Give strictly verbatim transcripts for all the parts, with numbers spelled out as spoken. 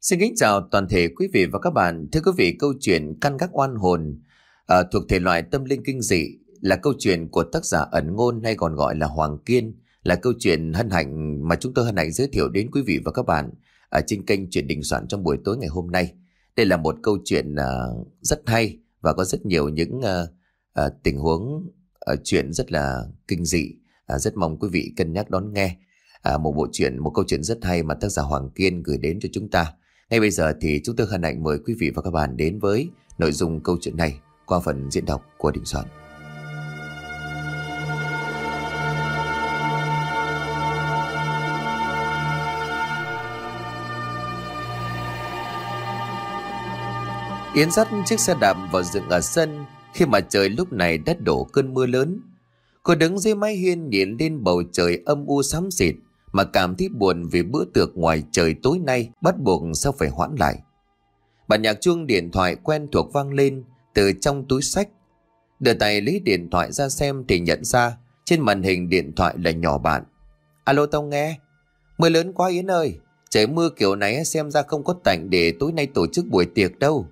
Xin kính chào toàn thể quý vị và các bạn. Thưa quý vị, câu chuyện Căn Gác Oan Hồn à, thuộc thể loại tâm linh kinh dị, là câu chuyện của tác giả Ẩn Ngôn hay còn gọi là Hoàng Kiên, là câu chuyện hân hạnh mà chúng tôi hân hạnh giới thiệu đến quý vị và các bạn ở trên kênh Chuyện Đình Soạn trong buổi tối ngày hôm nay. Đây là một câu chuyện uh, rất hay và có rất nhiều những uh, uh, tình huống uh, chuyện rất là kinh dị. Uh, rất mong quý vị cân nhắc đón nghe uh, một bộ truyện, một câu chuyện rất hay mà tác giả Hoàng Kiên gửi đến cho chúng ta. Ngay bây giờ thì chúng tôi hân hạnh mời quý vị và các bạn đến với nội dung câu chuyện này qua phần diễn đọc của Đình Soạn. Yến dắt chiếc xe đạp vào dựng ở sân khi mà trời lúc này đã đổ cơn mưa lớn. Cô đứng dưới mái hiên nhìn lên bầu trời âm u xám xịt mà cảm thấy buồn vì bữa tiệc ngoài trời tối nay bắt buộc sao phải hoãn lại. Bản nhạc chuông điện thoại quen thuộc vang lên từ trong túi xách. Đưa tay lấy điện thoại ra xem thì nhận ra trên màn hình điện thoại là nhỏ bạn. Alo, tao nghe. Mưa lớn quá Yến ơi, trời mưa kiểu này xem ra không có tạnh để tối nay tổ chức buổi tiệc đâu.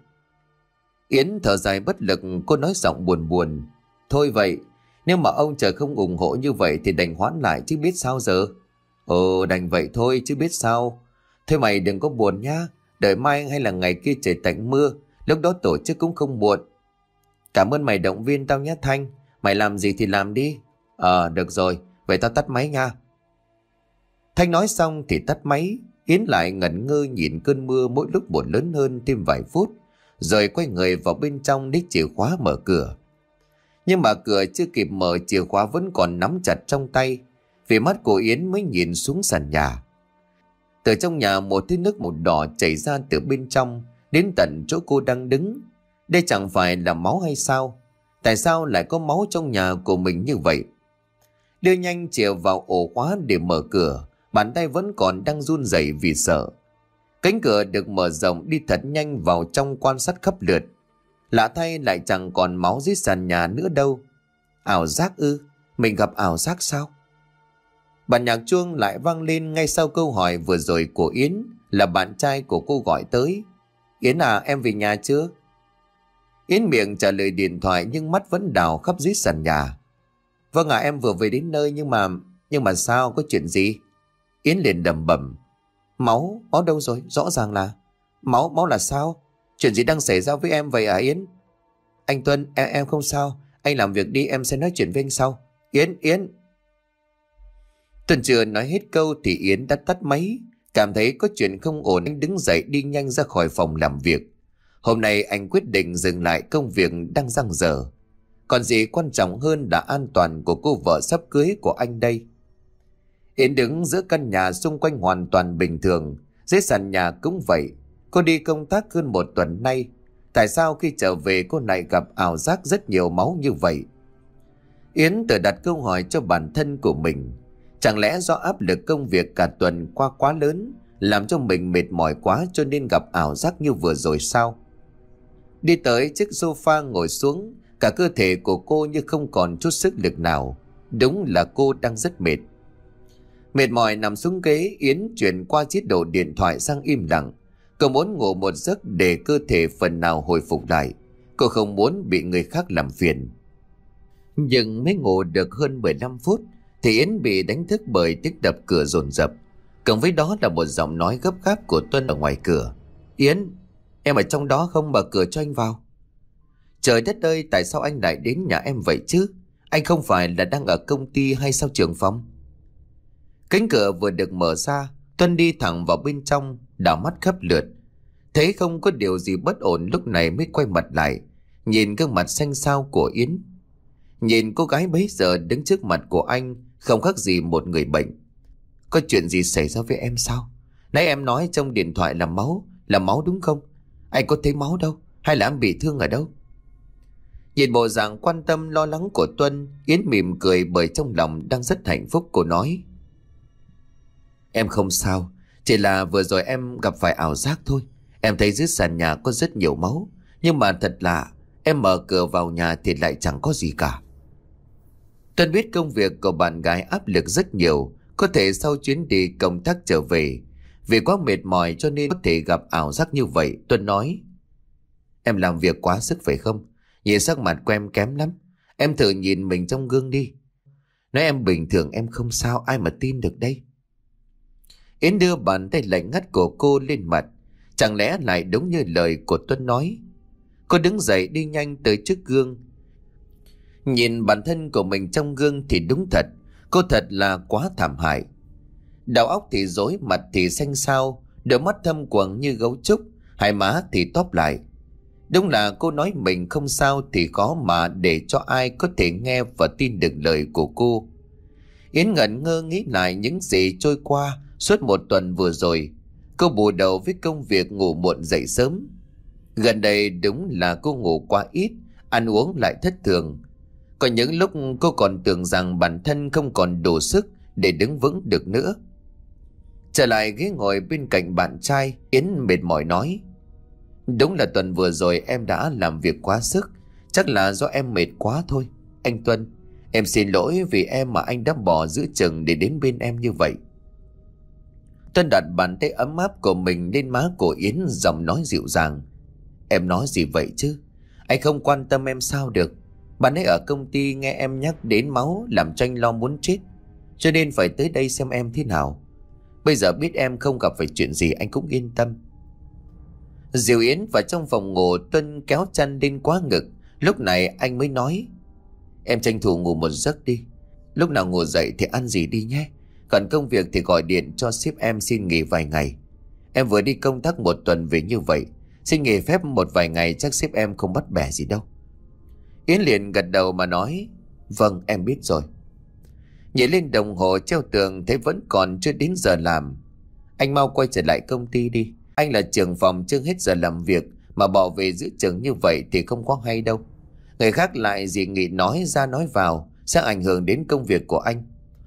Yến thở dài bất lực, cô nói giọng buồn buồn. Thôi vậy, nếu mà ông trời không ủng hộ như vậy thì đành hoãn lại chứ biết sao giờ. Ồ, đành vậy thôi chứ biết sao. Thôi mày đừng có buồn nhá, đợi mai hay là ngày kia trời tạnh mưa, lúc đó tổ chức cũng không muộn. Cảm ơn mày động viên tao nhé Thanh, mày làm gì thì làm đi. Ờ, được rồi, vậy tao tắt máy nha. Thanh nói xong thì tắt máy. Yến lại ngẩn ngơ nhìn cơn mưa mỗi lúc một lớn hơn thêm vài phút, rồi quay người vào bên trong lấy chìa khóa mở cửa. Nhưng mà cửa chưa kịp mở, chìa khóa vẫn còn nắm chặt trong tay. Vì mắt của Yến mới nhìn xuống sàn nhà. Từ trong nhà một thứ nước màu đỏ chảy ra từ bên trong đến tận chỗ cô đang đứng. Đây chẳng phải là máu hay sao? Tại sao lại có máu trong nhà của mình như vậy? Đưa nhanh chìa vào ổ khóa để mở cửa, bàn tay vẫn còn đang run rẩy vì sợ. Cánh cửa được mở rộng, đi thật nhanh vào trong quan sát khắp lượt. Lạ thay lại chẳng còn máu dưới sàn nhà nữa đâu. Ảo giác ư? Mình gặp ảo giác sao? Bản nhạc chuông lại vang lên ngay sau câu hỏi vừa rồi của Yến, là bạn trai của cô gọi tới. Yến à, em về nhà chưa? Yến miệng trả lời điện thoại nhưng mắt vẫn đảo khắp dưới sàn nhà. Vâng ạ, à, em vừa về đến nơi nhưng mà... Nhưng mà sao, có chuyện gì? Yến liền đầm bẩm. Máu, máu đâu rồi? Rõ ràng là... Máu, máu là sao? Chuyện gì đang xảy ra với em vậy à Yến? Anh Tuân, em, em không sao. Anh làm việc đi, em sẽ nói chuyện với anh sau. Yến, Yến... Tuân chưa nói hết câu thì Yến đã tắt máy. Cảm thấy có chuyện không ổn, anh đứng dậy đi nhanh ra khỏi phòng làm việc. Hôm nay anh quyết định dừng lại công việc đang dang dở. Còn gì quan trọng hơn là an toàn của cô vợ sắp cưới của anh đây. Yến đứng giữa căn nhà xung quanh hoàn toàn bình thường. Dưới sàn nhà cũng vậy. Cô đi công tác hơn một tuần nay. Tại sao khi trở về cô lại gặp ảo giác rất nhiều máu như vậy? Yến tự đặt câu hỏi cho bản thân của mình. Chẳng lẽ do áp lực công việc cả tuần qua quá lớn, làm cho mình mệt mỏi quá cho nên gặp ảo giác như vừa rồi sao? Đi tới chiếc sofa ngồi xuống, cả cơ thể của cô như không còn chút sức lực nào. Đúng là cô đang rất mệt. Mệt mỏi nằm xuống ghế, Yến chuyển qua chế độ điện thoại sang im lặng. Cô muốn ngủ một giấc để cơ thể phần nào hồi phục lại. Cô không muốn bị người khác làm phiền. Nhưng mới ngủ được hơn mười lăm phút thì Yến bị đánh thức bởi tiếng đập cửa dồn dập. Cộng với đó là một giọng nói gấp gáp của Tuân ở ngoài cửa. Yến, em ở trong đó không, mở cửa cho anh vào. Trời đất ơi, tại sao anh lại đến nhà em vậy chứ? Anh không phải là đang ở công ty hay sao trưởng phòng? Cánh cửa vừa được mở ra, Tuân đi thẳng vào bên trong, đảo mắt khắp lượt. Thấy không có điều gì bất ổn lúc này mới quay mặt lại, nhìn gương mặt xanh xao của Yến. Nhìn cô gái bấy giờ đứng trước mặt của anh không khác gì một người bệnh. Có chuyện gì xảy ra với em sao? Nãy em nói trong điện thoại là máu, là máu đúng không? Anh có thấy máu đâu? Hay là em bị thương ở đâu? Nhìn bộ dạng quan tâm lo lắng của Tuân, Yến mỉm cười bởi trong lòng đang rất hạnh phúc. Cô nói: Em không sao, chỉ là vừa rồi em gặp phải ảo giác thôi. Em thấy dưới sàn nhà có rất nhiều máu, nhưng mà thật lạ, em mở cửa vào nhà thì lại chẳng có gì cả. Tuân biết công việc của bạn gái áp lực rất nhiều, có thể sau chuyến đi công tác trở về. Vì quá mệt mỏi cho nên có thể gặp ảo giác như vậy. Tuân nói: Em làm việc quá sức phải không? Nhìn sắc mặt của em kém lắm. Em thử nhìn mình trong gương đi. Nói em bình thường em không sao, ai mà tin được đây. Yến đưa bàn tay lạnh ngắt của cô lên mặt. Chẳng lẽ lại đúng như lời của Tuân nói? Cô đứng dậy đi nhanh tới trước gương. Nhìn bản thân của mình trong gương thì đúng thật, cô thật là quá thảm hại. Đầu óc thì rối, mặt thì xanh xao, đôi mắt thâm quầng như gấu trúc, hai má thì tóp lại. Đúng là cô nói mình không sao thì khó mà để cho ai có thể nghe và tin được lời của cô. Yến ngẩn ngơ nghĩ lại những gì trôi qua suốt một tuần vừa rồi. Cô bù đầu với công việc ngủ muộn dậy sớm. Gần đây đúng là cô ngủ quá ít, ăn uống lại thất thường. Có những lúc cô còn tưởng rằng bản thân không còn đủ sức để đứng vững được nữa. Trở lại ghế ngồi bên cạnh bạn trai, Yến mệt mỏi nói: Đúng là tuần vừa rồi em đã làm việc quá sức. Chắc là do em mệt quá thôi. Anh Tuân, em xin lỗi vì em mà anh đã bỏ giữa chừng để đến bên em như vậy. Tuân đặt bàn tay ấm áp của mình lên má của Yến, giọng nói dịu dàng: Em nói gì vậy chứ? Anh không quan tâm em sao được. Bạn ấy ở công ty nghe em nhắc đến máu làm cho anh lo muốn chết, cho nên phải tới đây xem em thế nào. Bây giờ biết em không gặp phải chuyện gì anh cũng yên tâm. Dìu Yến vào trong phòng ngủ, Tuân kéo chăn lên quá ngực. Lúc này anh mới nói: Em tranh thủ ngủ một giấc đi. Lúc nào ngủ dậy thì ăn gì đi nhé. Còn công việc thì gọi điện cho sếp em xin nghỉ vài ngày. Em vừa đi công tác một tuần về như vậy, xin nghỉ phép một vài ngày chắc sếp em không bắt bẻ gì đâu. Yến liền gật đầu mà nói: Vâng em biết rồi. Nhìn lên đồng hồ treo tường thấy vẫn còn chưa đến giờ làm. Anh mau quay trở lại công ty đi. Anh là trưởng phòng chưa hết giờ làm việc mà bỏ về giữa chừng như vậy thì không có hay đâu. Người khác lại gì nghị nói ra nói vào sẽ ảnh hưởng đến công việc của anh.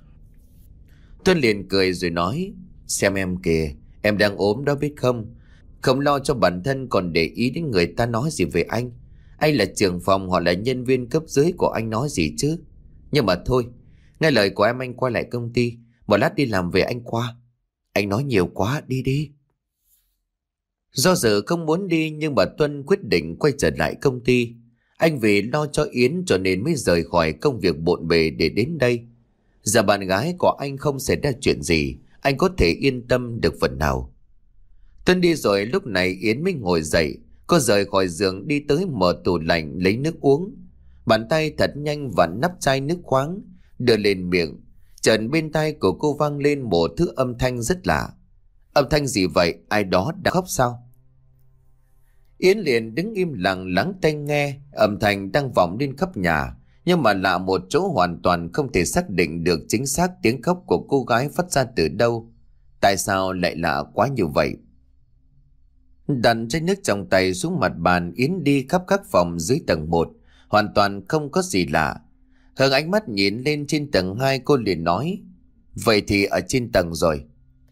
Tuân liền cười rồi nói: Xem em kìa, em đang ốm đó biết không? Không lo cho bản thân còn để ý đến người ta nói gì về anh. Anh là trưởng phòng hoặc là nhân viên cấp dưới của anh nói gì chứ. Nhưng mà thôi, nghe lời của em anh quay lại công ty. Một lát đi làm về anh qua. Anh nói nhiều quá, đi đi. Do dự không muốn đi nhưng bà Tuân quyết định quay trở lại công ty. Anh vì lo cho Yến cho nên mới rời khỏi công việc bộn bề để đến đây. Giờ bạn gái của anh không xảy ra chuyện gì, anh có thể yên tâm được phần nào. Tuân đi rồi lúc này Yến mới ngồi dậy. Cô rời khỏi giường đi tới mở tủ lạnh lấy nước uống. Bàn tay thật nhanh vặn nắp chai nước khoáng, đưa lên miệng. Chợt bên tai của cô vang lên một thứ âm thanh rất lạ. Âm thanh gì vậy? Ai đó đã khóc sao? Yến liền đứng im lặng lắng tai nghe. Âm thanh đang vọng lên khắp nhà, nhưng mà lạ một chỗ hoàn toàn không thể xác định được chính xác tiếng khóc của cô gái phát ra từ đâu. Tại sao lại lạ quá như vậy? Đặt chai nước trong tay xuống mặt bàn, Yến đi khắp các phòng dưới tầng một, hoàn toàn không có gì lạ. Hướng ánh mắt nhìn lên trên tầng hai, cô liền nói: Vậy thì ở trên tầng rồi.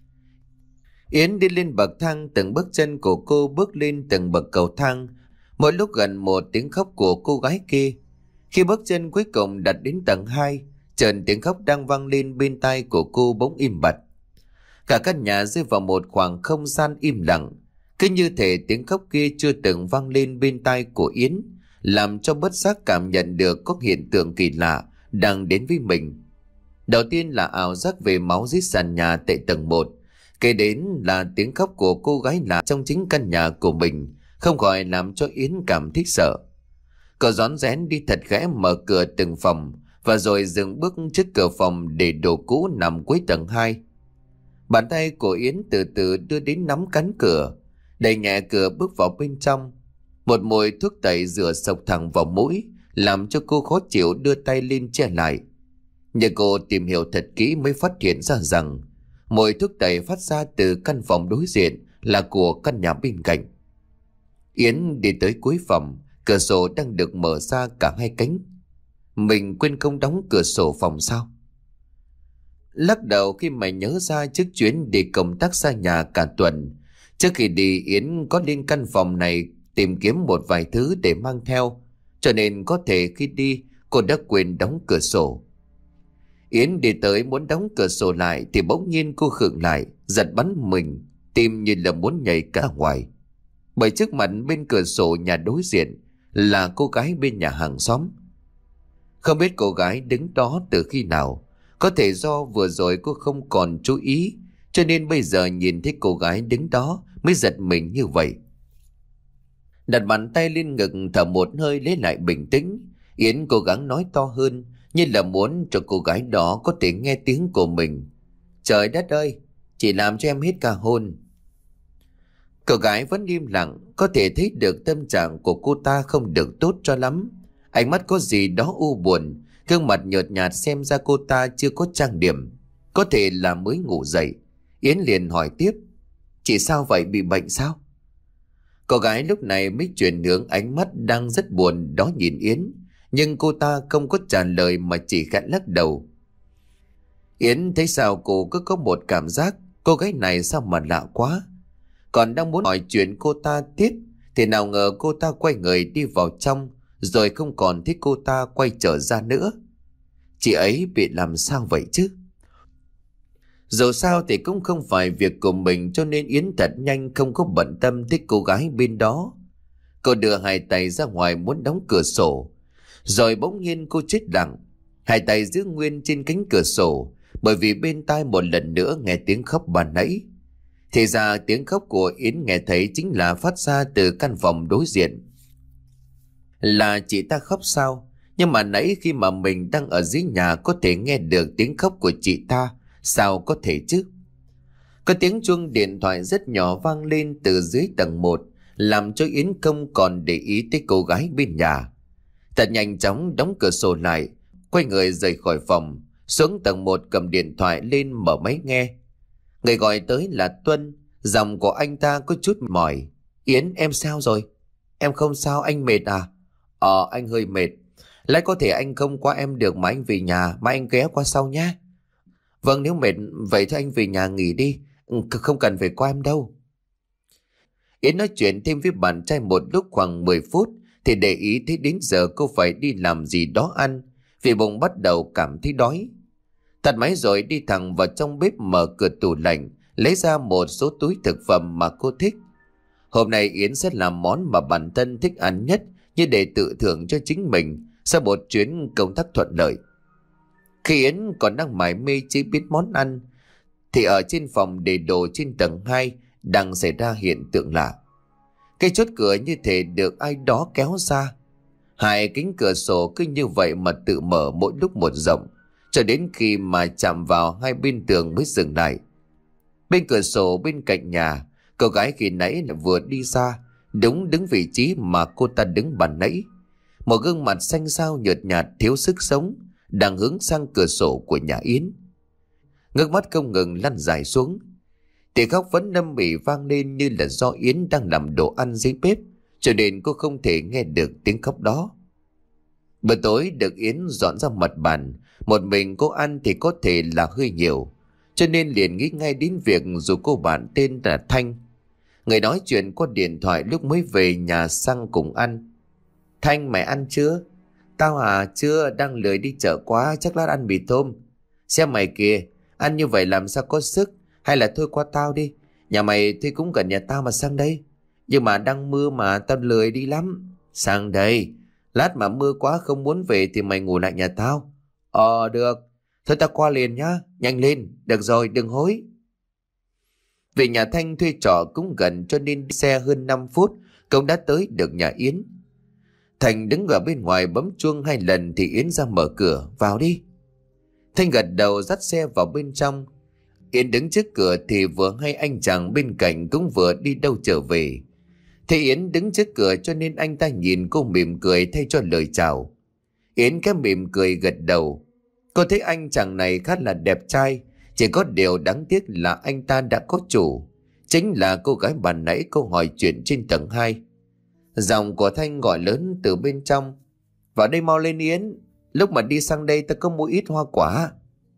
Yến đi lên bậc thang, từng bước chân của cô bước lên từng bậc cầu thang. Mỗi lúc gần một tiếng khóc của cô gái kia. Khi bước chân cuối cùng đặt đến tầng hai, chợt tiếng khóc đang vang lên bên tai của cô bỗng im bặt. Cả căn nhà rơi vào một khoảng không gian im lặng. Cứ như thể tiếng khóc kia chưa từng vang lên bên tai của Yến, làm cho bất giác cảm nhận được có hiện tượng kỳ lạ đang đến với mình. Đầu tiên là ảo giác về máu dưới sàn nhà tại tầng một. Kế đến là tiếng khóc của cô gái lạ trong chính căn nhà của mình, không khỏi làm cho Yến cảm thấy sợ. Cô rón rén đi thật khẽ mở cửa từng phòng, và rồi dừng bước trước cửa phòng để đồ cũ nằm cuối tầng hai. Bàn tay của Yến từ từ đưa đến nắm cánh cửa, đẩy nhẹ cửa bước vào bên trong. Một mùi thuốc tẩy rửa sộc thẳng vào mũi, làm cho cô khó chịu đưa tay lên che lại. Nhưng cô tìm hiểu thật kỹ mới phát hiện ra rằng mùi thuốc tẩy phát ra từ căn phòng đối diện là của căn nhà bên cạnh. Yến đi tới cuối phòng, cửa sổ đang được mở ra cả hai cánh. Mình quên không đóng cửa sổ phòng sao? Lắc đầu khi mà nhớ ra trước chuyến đi công tác xa nhà cả tuần, trước khi đi Yến có lên căn phòng này tìm kiếm một vài thứ để mang theo, cho nên có thể khi đi cô đã quên đóng cửa sổ. Yến đi tới muốn đóng cửa sổ lại thì bỗng nhiên cô khựng lại, giật bắn mình. tim như là muốn nhảy cả ngoài. Bởi trước mặt bên cửa sổ nhà đối diện là cô gái bên nhà hàng xóm. Không biết cô gái đứng đó từ khi nào. Có thể do vừa rồi cô không còn chú ý, cho nên bây giờ nhìn thấy cô gái đứng đó mới giật mình như vậy. Đặt bàn tay lên ngực thở một hơi lấy lại bình tĩnh, Yến cố gắng nói to hơn, như là muốn cho cô gái đó có thể nghe tiếng của mình. Trời đất ơi, chị làm cho em hết cả hồn. Cô gái vẫn im lặng, có thể thấy được tâm trạng của cô ta không được tốt cho lắm. Ánh mắt có gì đó u buồn, gương mặt nhợt nhạt xem ra cô ta chưa có trang điểm, có thể là mới ngủ dậy. Yến liền hỏi tiếp, chị sao vậy, bị bệnh sao? Cô gái lúc này mới chuyển hướng ánh mắt đang rất buồn đó nhìn Yến, nhưng cô ta không có trả lời mà chỉ khẽ lắc đầu. Yến thấy sao cô cứ có một cảm giác cô gái này sao mà lạ quá. Còn đang muốn hỏi chuyện cô ta tiếp thì nào ngờ cô ta quay người đi vào trong, rồi không còn thấy cô ta quay trở ra nữa. Chị ấy bị làm sao vậy chứ? Dù sao thì cũng không phải việc của mình, cho nên Yến thật nhanh không có bận tâm tới cô gái bên đó. Cô đưa hai tay ra ngoài muốn đóng cửa sổ, rồi bỗng nhiên cô chết lặng, hai tay giữ nguyên trên cánh cửa sổ, bởi vì bên tai một lần nữa nghe tiếng khóc ban nãy. Thì ra tiếng khóc của Yến nghe thấy chính là phát ra từ căn phòng đối diện. Là chị ta khóc sao? Nhưng mà nãy khi mà mình đang ở dưới nhà có thể nghe được tiếng khóc của chị ta, sao có thể chứ? Có tiếng chuông điện thoại rất nhỏ vang lên từ dưới tầng một, làm cho Yến không còn để ý tới cô gái bên nhà. Thật nhanh chóng đóng cửa sổ lại, quay người rời khỏi phòng, xuống tầng một cầm điện thoại lên mở máy nghe. Người gọi tới là Tuân, giọng của anh ta có chút mỏi. Yến, em sao rồi? Em không sao, anh mệt à? Ờ, anh hơi mệt. Lẽ có thể anh không qua em được mà anh về nhà, mà anh ghé qua sau nhé. Vâng, nếu mệt vậy thì anh về nhà nghỉ đi, không cần phải qua em đâu. Yến nói chuyện thêm với bạn trai một lúc khoảng mười phút thì để ý thấy đến giờ cô phải đi làm gì đó ăn, vì bụng bắt đầu cảm thấy đói. Tắt máy rồi đi thẳng vào trong bếp, mở cửa tủ lạnh, lấy ra một số túi thực phẩm mà cô thích. Hôm nay Yến sẽ làm món mà bản thân thích ăn nhất, như để tự thưởng cho chính mình sau một chuyến công tác thuận lợi. Khi Yến còn đang mải mê chế biến món ăn thì ở trên phòng để đồ trên tầng hai đang xảy ra hiện tượng lạ. Cái chốt cửa như thể được ai đó kéo ra. Hai cánh cửa sổ cứ như vậy mà tự mở mỗi lúc một rộng, cho đến khi mà chạm vào hai bên tường mới dừng lại. Bên cửa sổ bên cạnh nhà, cô gái khi nãy là vừa đi ra, đúng đứng vị trí mà cô ta đứng ban nãy. Một gương mặt xanh xao nhợt nhạt thiếu sức sống đang hướng sang cửa sổ của nhà Yến. Nước mắt không ngừng lăn dài xuống. Tiếng khóc vẫn nâm nỉ vang lên, như là do Yến đang làm đồ ăn dưới bếp, cho nên cô không thể nghe được tiếng khóc đó. Bữa tối được Yến dọn ra mặt bàn, một mình cô ăn thì có thể là hơi nhiều, cho nên liền nghĩ ngay đến việc dù cô bạn tên là Thanh, người nói chuyện qua điện thoại lúc mới về nhà, sang cùng ăn. Thanh, mày ăn chưa? Tao à, chưa, đang lười đi chợ quá, chắc lát ăn mì tôm. Xem mày kìa, ăn như vậy làm sao có sức, hay là thôi qua tao đi. Nhà mày thì cũng gần nhà tao mà sang đây. Nhưng mà đang mưa mà tao lười đi lắm. Sang đây, lát mà mưa quá không muốn về thì mày ngủ lại nhà tao. Ờ được, thôi tao qua liền nhá, nhanh lên, được rồi đừng hối. Về nhà Thanh thuê trọ cũng gần, cho nên đi xe hơn năm phút cũng đã tới được nhà Yến. Thành đứng ở bên ngoài bấm chuông hai lần thì Yến ra mở cửa, vào đi. Thanh gật đầu dắt xe vào bên trong. Yến đứng trước cửa thì vừa hay anh chàng bên cạnh cũng vừa đi đâu trở về. Thế Yến đứng trước cửa cho nên anh ta nhìn cô mỉm cười thay cho lời chào. Yến cái mỉm cười gật đầu. Cô thấy anh chàng này khá là đẹp trai, chỉ có điều đáng tiếc là anh ta đã có chủ, chính là cô gái bàn nãy cô hỏi chuyện trên tầng hai. Giọng của Thanh gọi lớn từ bên trong, vào đây mau lên Yến, lúc mà đi sang đây ta có mua ít hoa quả.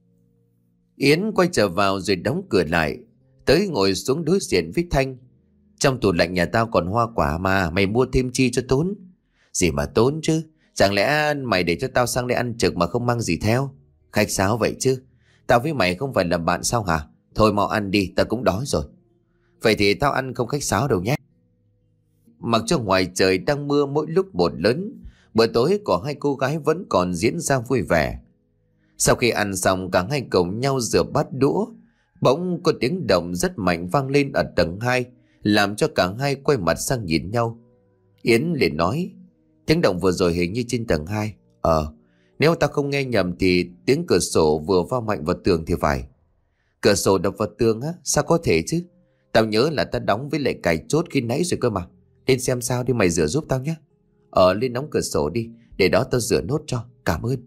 Yến quay trở vào rồi đóng cửa lại, tới ngồi xuống đối diện với Thanh. Trong tủ lạnh nhà tao còn hoa quả mà, mày mua thêm chi cho tốn? Gì mà tốn chứ, chẳng lẽ mày để cho tao sang đây ăn trực mà không mang gì theo? Khách sáo vậy chứ, tao với mày không phải là bạn sao hả? Thôi mau ăn đi, tao cũng đói rồi. Vậy thì tao ăn không khách sáo đâu nhé. Mặc cho ngoài trời đang mưa mỗi lúc một lớn, bữa tối của hai cô gái vẫn còn diễn ra vui vẻ. Sau khi ăn xong, cả hai cùng nhau rửa bát đũa. Bỗng có tiếng động rất mạnh vang lên ở tầng hai, làm cho cả hai quay mặt sang nhìn nhau. Yến liền nói, tiếng động vừa rồi hình như trên tầng hai. Ờ, nếu tao không nghe nhầm thì tiếng cửa sổ vừa va mạnh vào tường thì phải. Cửa sổ đập vào tường á? Sao có thể chứ? Tao nhớ là tao đóng với lại cài chốt khi nãy rồi cơ mà. Lên xem sao đi, mày rửa giúp tao nhé. Ờ, lên đóng cửa sổ đi, để đó tao rửa nốt cho, cảm ơn.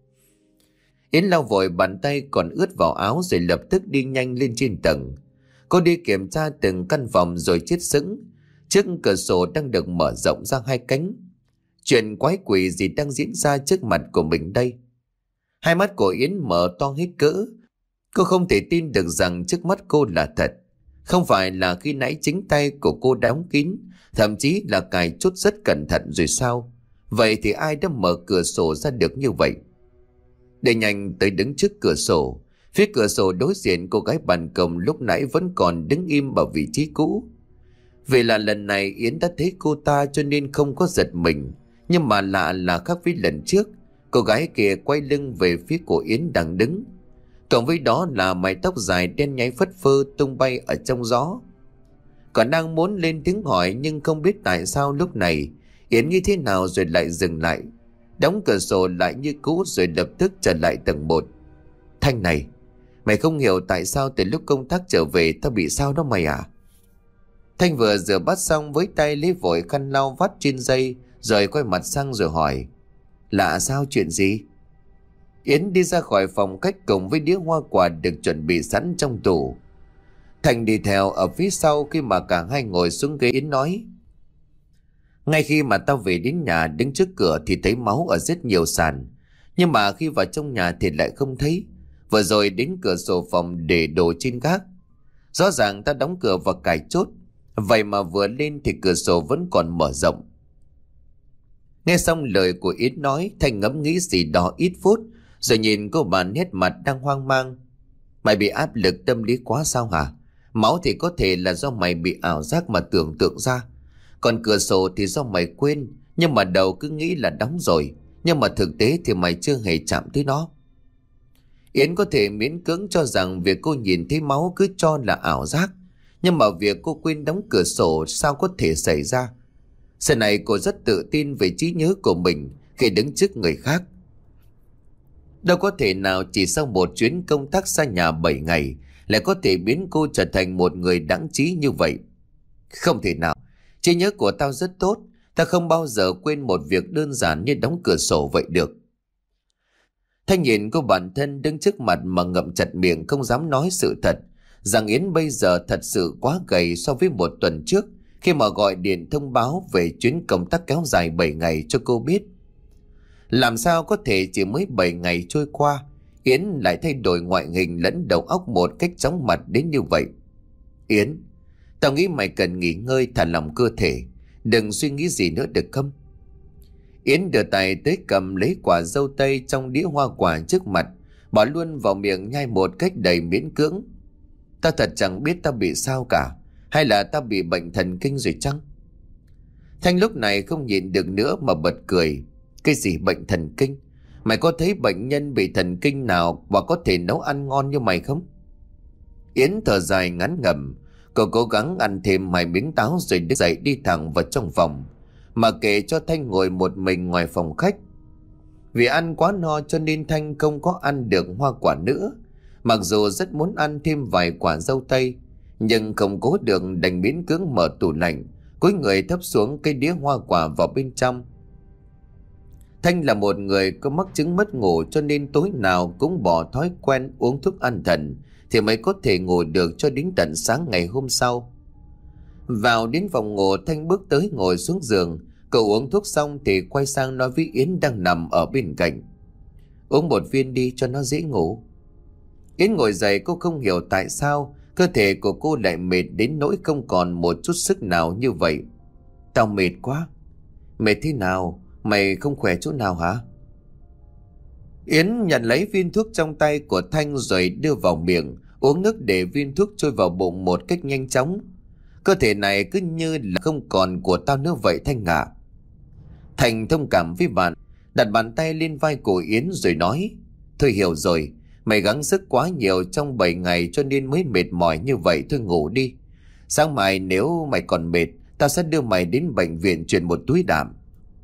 Yến lau vội bàn tay còn ướt vào áo rồi lập tức đi nhanh lên trên tầng. Cô đi kiểm tra từng căn phòng rồi chết sững. Trước cửa sổ đang được mở rộng ra hai cánh. Chuyện quái quỷ gì đang diễn ra trước mặt của mình đây? Hai mắt của Yến mở to hết cỡ. Cô không thể tin được rằng trước mắt cô là thật. Không phải là khi nãy chính tay của cô đóng kín, thậm chí là cài chốt rất cẩn thận rồi sao? Vậy thì ai đã mở cửa sổ ra được như vậy? Để nhanh tới đứng trước cửa sổ. Phía cửa sổ đối diện cô gái bàn công lúc nãy vẫn còn đứng im ở vị trí cũ. Vì là lần này Yến đã thấy cô ta cho nên không có giật mình. Nhưng mà lạ là khác với lần trước, cô gái kia quay lưng về phía của Yến đang đứng. Cộng với đó là mái tóc dài đen nháy phất phơ tung bay ở trong gió. Còn đang muốn lên tiếng hỏi nhưng không biết tại sao lúc này Yến như thế nào rồi lại dừng lại, đóng cửa sổ lại như cũ rồi lập tức trở lại tầng một. Thanh này, mày không hiểu tại sao từ lúc công tác trở về tao bị sao đó mày à? Thanh vừa rửa bát xong với tay lấy vội khăn lau vắt trên dây rồi quay mặt sang rồi hỏi, lạ sao, chuyện gì? Yến đi ra khỏi phòng khách cùng với đĩa hoa quả được chuẩn bị sẵn trong tủ. Thành đi theo ở phía sau. Khi mà cả hai ngồi xuống ghế, Yến nói, ngay khi mà tao về đến nhà, đứng trước cửa thì thấy máu ở rất nhiều sàn, nhưng mà khi vào trong nhà thì lại không thấy. Vừa rồi đến cửa sổ phòng để đồ trên gác, rõ ràng ta đóng cửa và cài chốt, vậy mà vừa lên thì cửa sổ vẫn còn mở rộng. Nghe xong lời của Yến nói, Thanh ngẫm nghĩ gì đó ít phút rồi nhìn cô bạn nét mặt đang hoang mang. Mày bị áp lực tâm lý quá sao hả? Máu thì có thể là do mày bị ảo giác mà tưởng tượng ra. Còn cửa sổ thì do mày quên, nhưng mà đầu cứ nghĩ là đóng rồi, nhưng mà thực tế thì mày chưa hề chạm tới nó. Yến có thể miễn cưỡng cho rằng việc cô nhìn thấy máu cứ cho là ảo giác, nhưng mà việc cô quên đóng cửa sổ sao có thể xảy ra? Giờ này cô rất tự tin về trí nhớ của mình khi đứng trước người khác. Đâu có thể nào chỉ sau một chuyến công tác xa nhà bảy ngày lại có thể biến cô trở thành một người đáng trí như vậy. Không thể nào. Trí nhớ của tao rất tốt, tao không bao giờ quên một việc đơn giản như đóng cửa sổ vậy được. Thanh nhìn cô bản thân đứng trước mặt mà ngậm chặt miệng không dám nói sự thật, rằng Yến bây giờ thật sự quá gầy so với một tuần trước khi mà gọi điện thông báo về chuyến công tác kéo dài bảy ngày cho cô biết. Làm sao có thể chỉ mới bảy ngày trôi qua, Yến lại thay đổi ngoại hình lẫn đầu óc một cách chóng mặt đến như vậy? Yến, tao nghĩ mày cần nghỉ ngơi, thả lỏng cơ thể, đừng suy nghĩ gì nữa được không? Yến đưa tay tới cầm lấy quả dâu tây trong đĩa hoa quả trước mặt, bỏ luôn vào miệng nhai một cách đầy miễn cưỡng. Tao thật chẳng biết tao bị sao cả, hay là tao bị bệnh thần kinh rồi chăng? Thanh lúc này không nhịn được nữa mà bật cười. Cái gì bệnh thần kinh? Mày có thấy bệnh nhân bị thần kinh nào và có thể nấu ăn ngon như mày không? Yến thở dài ngắn ngẩm. Cô cố gắng ăn thêm hai miếng táo rồi đứng dậy đi thẳng vào trong phòng, mà kệ cho Thanh ngồi một mình ngoài phòng khách. Vì ăn quá no cho nên Thanh không có ăn được hoa quả nữa. Mặc dù rất muốn ăn thêm vài quả dâu tây, nhưng không cố được đành miễn cưỡng mở tủ lạnh, cúi người thấp xuống cái đĩa hoa quả vào bên trong. Thanh là một người có mắc chứng mất ngủ, cho nên tối nào cũng bỏ thói quen uống thuốc an thần thì mới có thể ngủ được cho đến tận sáng ngày hôm sau. Vào đến phòng ngủ, Thanh bước tới ngồi xuống giường. Cậu uống thuốc xong thì quay sang nói với Yến đang nằm ở bên cạnh, uống một viên đi cho nó dễ ngủ. Yến ngồi dậy, cô không hiểu tại sao cơ thể của cô lại mệt đến nỗi không còn một chút sức nào như vậy. Tao mệt quá. Mệt thế nào? Mày không khỏe chỗ nào hả? Yến nhận lấy viên thuốc trong tay của Thanh rồi đưa vào miệng, uống nước để viên thuốc trôi vào bụng một cách nhanh chóng. Cơ thể này cứ như là không còn của tao nữa vậy Thanh ạ. Thành thông cảm với bạn, đặt bàn tay lên vai của Yến rồi nói: Thôi hiểu rồi, mày gắng sức quá nhiều trong bảy ngày cho nên mới mệt mỏi như vậy, thôi ngủ đi. Sáng mai nếu mày còn mệt, tao sẽ đưa mày đến bệnh viện truyền một túi đạm.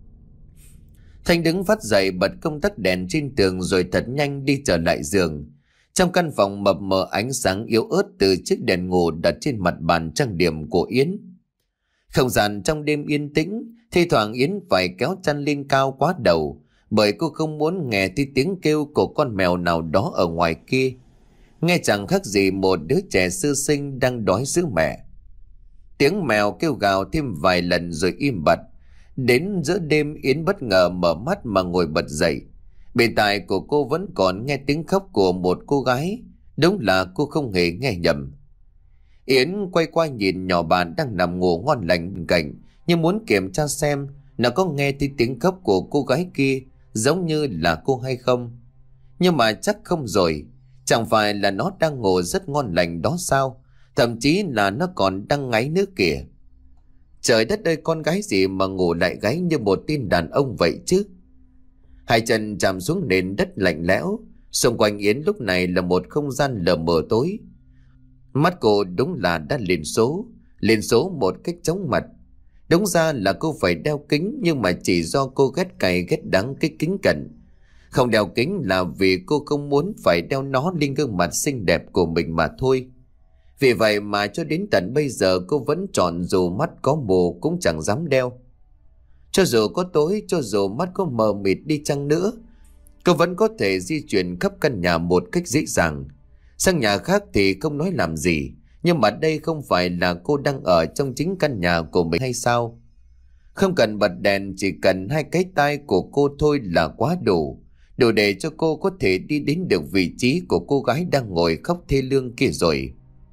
Thanh đứng phát dậy, bật công tắc đèn trên tường rồi thật nhanh đi trở lại giường. Trong căn phòng mập mờ ánh sáng yếu ớt từ chiếc đèn ngủ đặt trên mặt bàn trang điểm của Yến. Không gian trong đêm yên tĩnh, thi thoảng Yến phải kéo chăn lên cao quá đầu, bởi cô không muốn nghe thấy tiếng kêu của con mèo nào đó ở ngoài kia. Nghe chẳng khác gì một đứa trẻ sơ sinh đang đói sữa mẹ. Tiếng mèo kêu gào thêm vài lần rồi im bặt. Đến giữa đêm Yến bất ngờ mở mắt mà ngồi bật dậy. Bên tai của cô vẫn còn nghe tiếng khóc của một cô gái. Đúng là cô không hề nghe nhầm. Yến quay qua nhìn nhỏ bạn đang nằm ngủ ngon lành bên cạnh, như muốn kiểm tra xem nó có nghe thấy tiếng khóc của cô gái kia giống như là cô hay không. Nhưng mà chắc không rồi. Chẳng phải là nó đang ngủ rất ngon lành đó sao? Thậm chí là nó còn đang ngáy nữa kìa. Trời đất ơi, con gái gì mà ngủ lại gáy như một tên đàn ông vậy chứ? Hai chân chạm xuống nền đất lạnh lẽo. Xung quanh Yến lúc này là một không gian lờ mờ tối. Mắt cô đúng là đã lên số. Lên số một cách chóng mặt. Đúng ra là cô phải đeo kính, nhưng mà chỉ do cô ghét cay ghét đắng cái kính cận. Không đeo kính là vì cô không muốn phải đeo nó lên gương mặt xinh đẹp của mình mà thôi. Vì vậy mà cho đến tận bây giờ cô vẫn chọn dù mắt có mù cũng chẳng dám đeo. Cho dù có tối, cho dù mắt có mờ mịt đi chăng nữa, cô vẫn có thể di chuyển khắp căn nhà một cách dễ dàng. Sang nhà khác thì không nói làm gì, nhưng mà đây không phải là cô đang ở trong chính căn nhà của mình hay sao? Không cần bật đèn, chỉ cần hai cái tai của cô thôi là quá đủ. Đủ để cho cô có thể đi đến được vị trí của cô gái đang ngồi khóc thê lương kia rồi.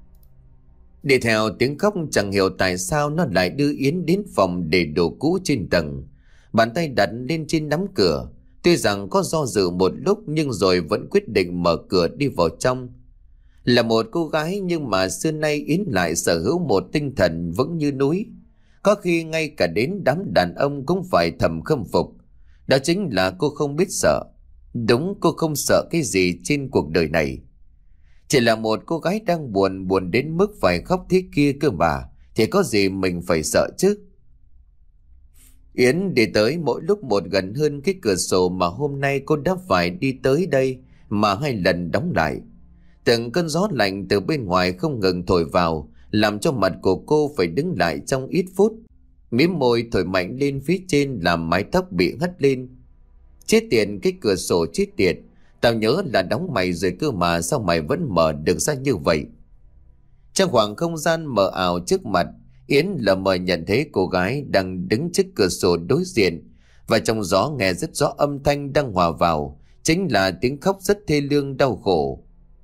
Đi theo tiếng khóc, chẳng hiểu tại sao nó lại đưa Yến đến phòng để đồ cũ trên tầng. Bàn tay đặt lên trên nắm cửa. Tuy rằng có do dự một lúc nhưng rồi vẫn quyết định mở cửa đi vào trong. Là một cô gái nhưng mà xưa nay Yến lại sở hữu một tinh thần vững như núi. Có khi ngay cả đến đám đàn ông cũng phải thầm khâm phục. Đó chính là cô không biết sợ. Đúng, cô không sợ cái gì trên cuộc đời này. Chỉ là một cô gái đang buồn, buồn đến mức phải khóc thế kia cơ mà, thì có gì mình phải sợ chứ. Yến đi tới mỗi lúc một gần hơn cái cửa sổ mà hôm nay cô đã phải đi tới đây mà hai lần đóng lại. Từng cơn gió lạnh từ bên ngoài không ngừng thổi vào, làm cho mặt của cô phải đứng lại trong ít phút. Mím môi thổi mạnh lên phía trên làm mái tóc bị hất lên. Chết tiệt, cái cửa sổ chết tiệt. Tao nhớ là đóng mày rồi cơ mà, sao mày vẫn mở được ra như vậy? Trong khoảng không gian mờ ảo trước mặt, Yến lờ mờ nhận thấy cô gái đang đứng trước cửa sổ đối diện, và trong gió nghe rất rõ âm thanh đang hòa vào, chính là tiếng khóc rất thê lương đau khổ.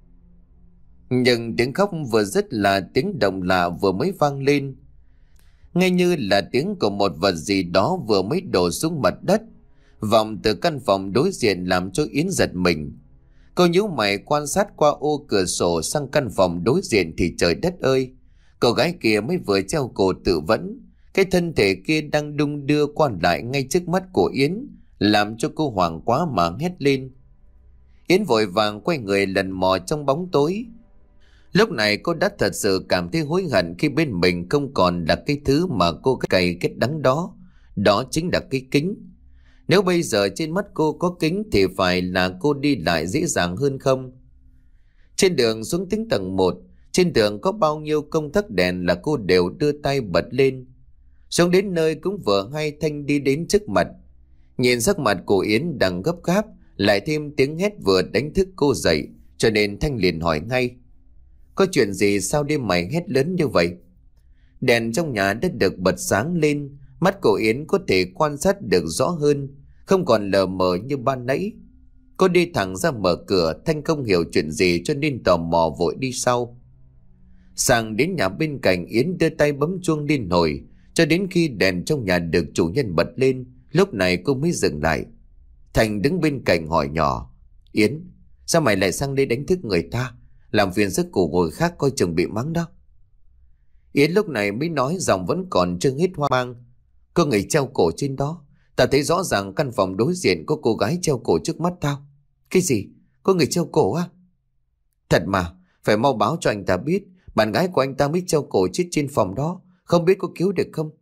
Nhưng tiếng khóc vừa dứt là tiếng động lạ vừa mới vang lên, nghe như là tiếng của một vật gì đó vừa mới đổ xuống mặt đất, vọng từ căn phòng đối diện làm cho Yến giật mình. Cô nhíu mày quan sát qua ô cửa sổ sang căn phòng đối diện thì trời đất ơi, cô gái kia mới vừa treo cổ tự vẫn, cái thân thể kia đang đung đưa qua lại ngay trước mắt của Yến, làm cho cô hoảng quá mà hét lên. Yến vội vàng quay người lần mò trong bóng tối. Lúc này cô đã thật sự cảm thấy hối hận khi bên mình không còn là cái thứ mà cô cày kết đắng đó, đó chính là cái kính. Nếu bây giờ trên mắt cô có kính thì phải là cô đi lại dễ dàng hơn không? Trên đường xuống đến tầng một, trên tường có bao nhiêu công tắc đèn là cô đều đưa tay bật lên. Xuống đến nơi cũng vừa hay Thanh đi đến trước mặt. Nhìn sắc mặt của Yến đang gấp gáp, lại thêm tiếng hét vừa đánh thức cô dậy, cho nên Thanh liền hỏi ngay. Có chuyện gì sao đêm mày hét lớn như vậy? Đèn trong nhà đã được bật sáng lên, mắt của Yến có thể quan sát được rõ hơn, không còn lờ mờ như ban nãy. Cô đi thẳng ra mở cửa, Thanh không hiểu chuyện gì cho nên tò mò vội đi sau. Sang đến nhà bên cạnh, Yến đưa tay bấm chuông liên hồi, cho đến khi đèn trong nhà được chủ nhân bật lên, lúc này cô mới dừng lại. Thành đứng bên cạnh hỏi nhỏ. Yến, sao mày lại sang đây đánh thức người ta, làm phiền giấc của người khác coi chừng bị mắng đó. Yến lúc này mới nói, giọng vẫn còn chưa hết hoang mang. Có người treo cổ trên đó. Tao thấy rõ ràng căn phòng đối diện có cô gái treo cổ trước mắt tao. Cái gì? Có người treo cổ á? Thật mà, phải mau báo cho anh ta biết. Bạn gái của anh ta mới treo cổ chết trên phòng đó. Không biết có cứu được không?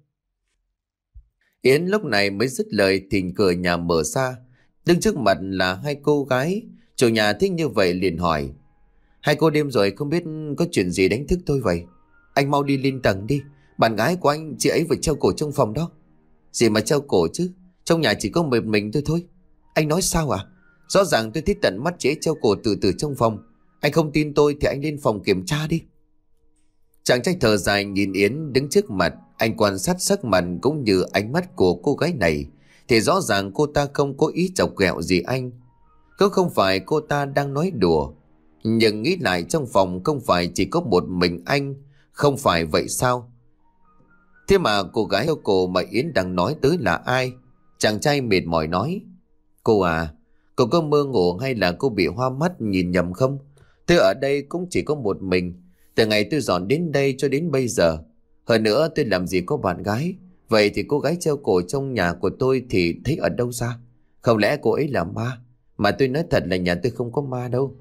Yến lúc này mới dứt lời thì cửa nhà mở ra. Đứng trước mặt là hai cô gái. Chủ nhà thích như vậy liền hỏi. Hai cô đêm rồi không biết có chuyện gì đánh thức tôi vậy? Anh mau đi lên tầng đi. Bạn gái của anh, chị ấy vừa treo cổ trong phòng đó. Gì mà treo cổ chứ? Trong nhà chỉ có một mình tôi thôi. Anh nói sao à? Rõ ràng tôi thấy tận mắt chị ấy treo cổ từ từ trong phòng. Anh không tin tôi thì anh lên phòng kiểm tra đi. Chàng trai thở dài nhìn Yến đứng trước mặt. Anh quan sát sắc mặt cũng như ánh mắt của cô gái này thì rõ ràng cô ta không có ý chọc ghẹo gì anh. Cũng không phải cô ta đang nói đùa. Nhưng nghĩ lại, trong phòng không phải chỉ có một mình anh. Không phải vậy sao? Thế mà cô gái treo cổ mà Yến đang nói tới là ai? Chàng trai mệt mỏi nói. Cô à, cô có mơ ngủ hay là cô bị hoa mắt nhìn nhầm không? Tôi ở đây cũng chỉ có một mình. Từ ngày tôi dọn đến đây cho đến bây giờ. Hơn nữa tôi làm gì có bạn gái. Vậy thì cô gái treo cổ trong nhà của tôi thì thấy ở đâu ra? Không lẽ cô ấy là ma? Mà tôi nói thật là nhà tôi không có ma đâu.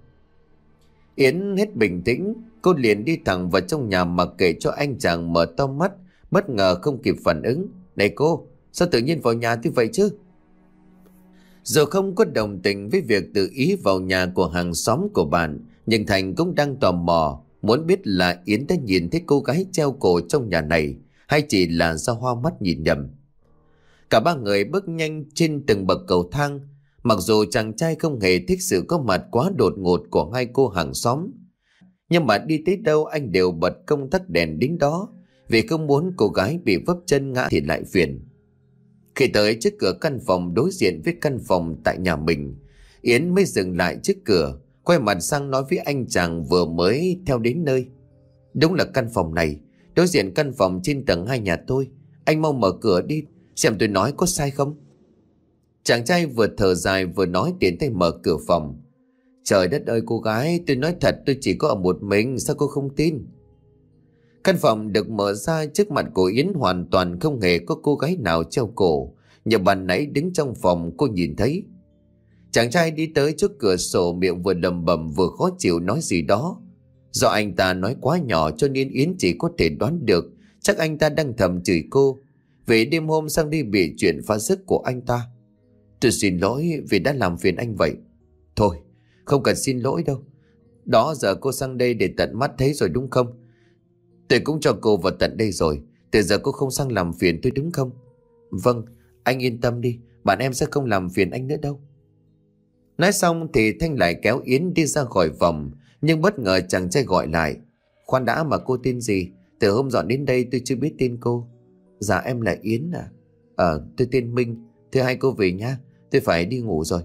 Yến hết bình tĩnh. Cô liền đi thẳng vào trong nhà mà kể cho anh chàng mở to mắt, bất ngờ không kịp phản ứng. Này cô, sao tự nhiên vào nhà tôi vậy chứ? Dù không có đồng tình với việc tự ý vào nhà của hàng xóm của bạn, nhưng Thành cũng đang tò mò, muốn biết là Yến đã nhìn thấy cô gái treo cổ trong nhà này, hay chỉ là do hoa mắt nhìn nhầm. Cả ba người bước nhanh trên từng bậc cầu thang. Mặc dù chàng trai không hề thích sự có mặt quá đột ngột của hai cô hàng xóm, nhưng mà đi tới đâu anh đều bật công tắc đèn đến đó, vì không muốn cô gái bị vấp chân ngã thì lại phiền. Khi tới trước cửa căn phòng đối diện với căn phòng tại nhà mình, Yến mới dừng lại trước cửa, quay mặt sang nói với anh chàng vừa mới theo đến nơi. Đúng là căn phòng này, đối diện căn phòng trên tầng hai nhà tôi. Anh mau mở cửa đi, xem tôi nói có sai không. Chàng trai vừa thở dài vừa nói, tiến tay mở cửa phòng. Trời đất ơi cô gái, tôi nói thật tôi chỉ có ở một mình, sao cô không tin? Căn phòng được mở ra, trước mặt của Yến hoàn toàn không hề có cô gái nào treo cổ như ban nãy đứng trong phòng cô nhìn thấy. Chàng trai đi tới trước cửa sổ, miệng vừa lầm bầm vừa khó chịu nói gì đó. Do anh ta nói quá nhỏ cho nên Yến chỉ có thể đoán được chắc anh ta đang thầm chửi cô vì đêm hôm sang đi bị chuyện phá giấc của anh ta. Tôi xin lỗi vì đã làm phiền anh vậy. Thôi, không cần xin lỗi đâu. Đó giờ cô sang đây để tận mắt thấy rồi đúng không? Tôi cũng cho cô vào tận đây rồi. Từ giờ cô không sang làm phiền tôi đúng không? Vâng, anh yên tâm đi. Bạn em sẽ không làm phiền anh nữa đâu. Nói xong thì Thanh lại kéo Yến đi ra khỏi phòng. Nhưng bất ngờ chàng trai gọi lại. Khoan đã, mà cô tên gì? Từ hôm dọn đến đây tôi chưa biết tên cô. Dạ em là Yến à? Ờ, tôi tên Minh. Thưa hai cô về nhá, tôi phải đi ngủ rồi.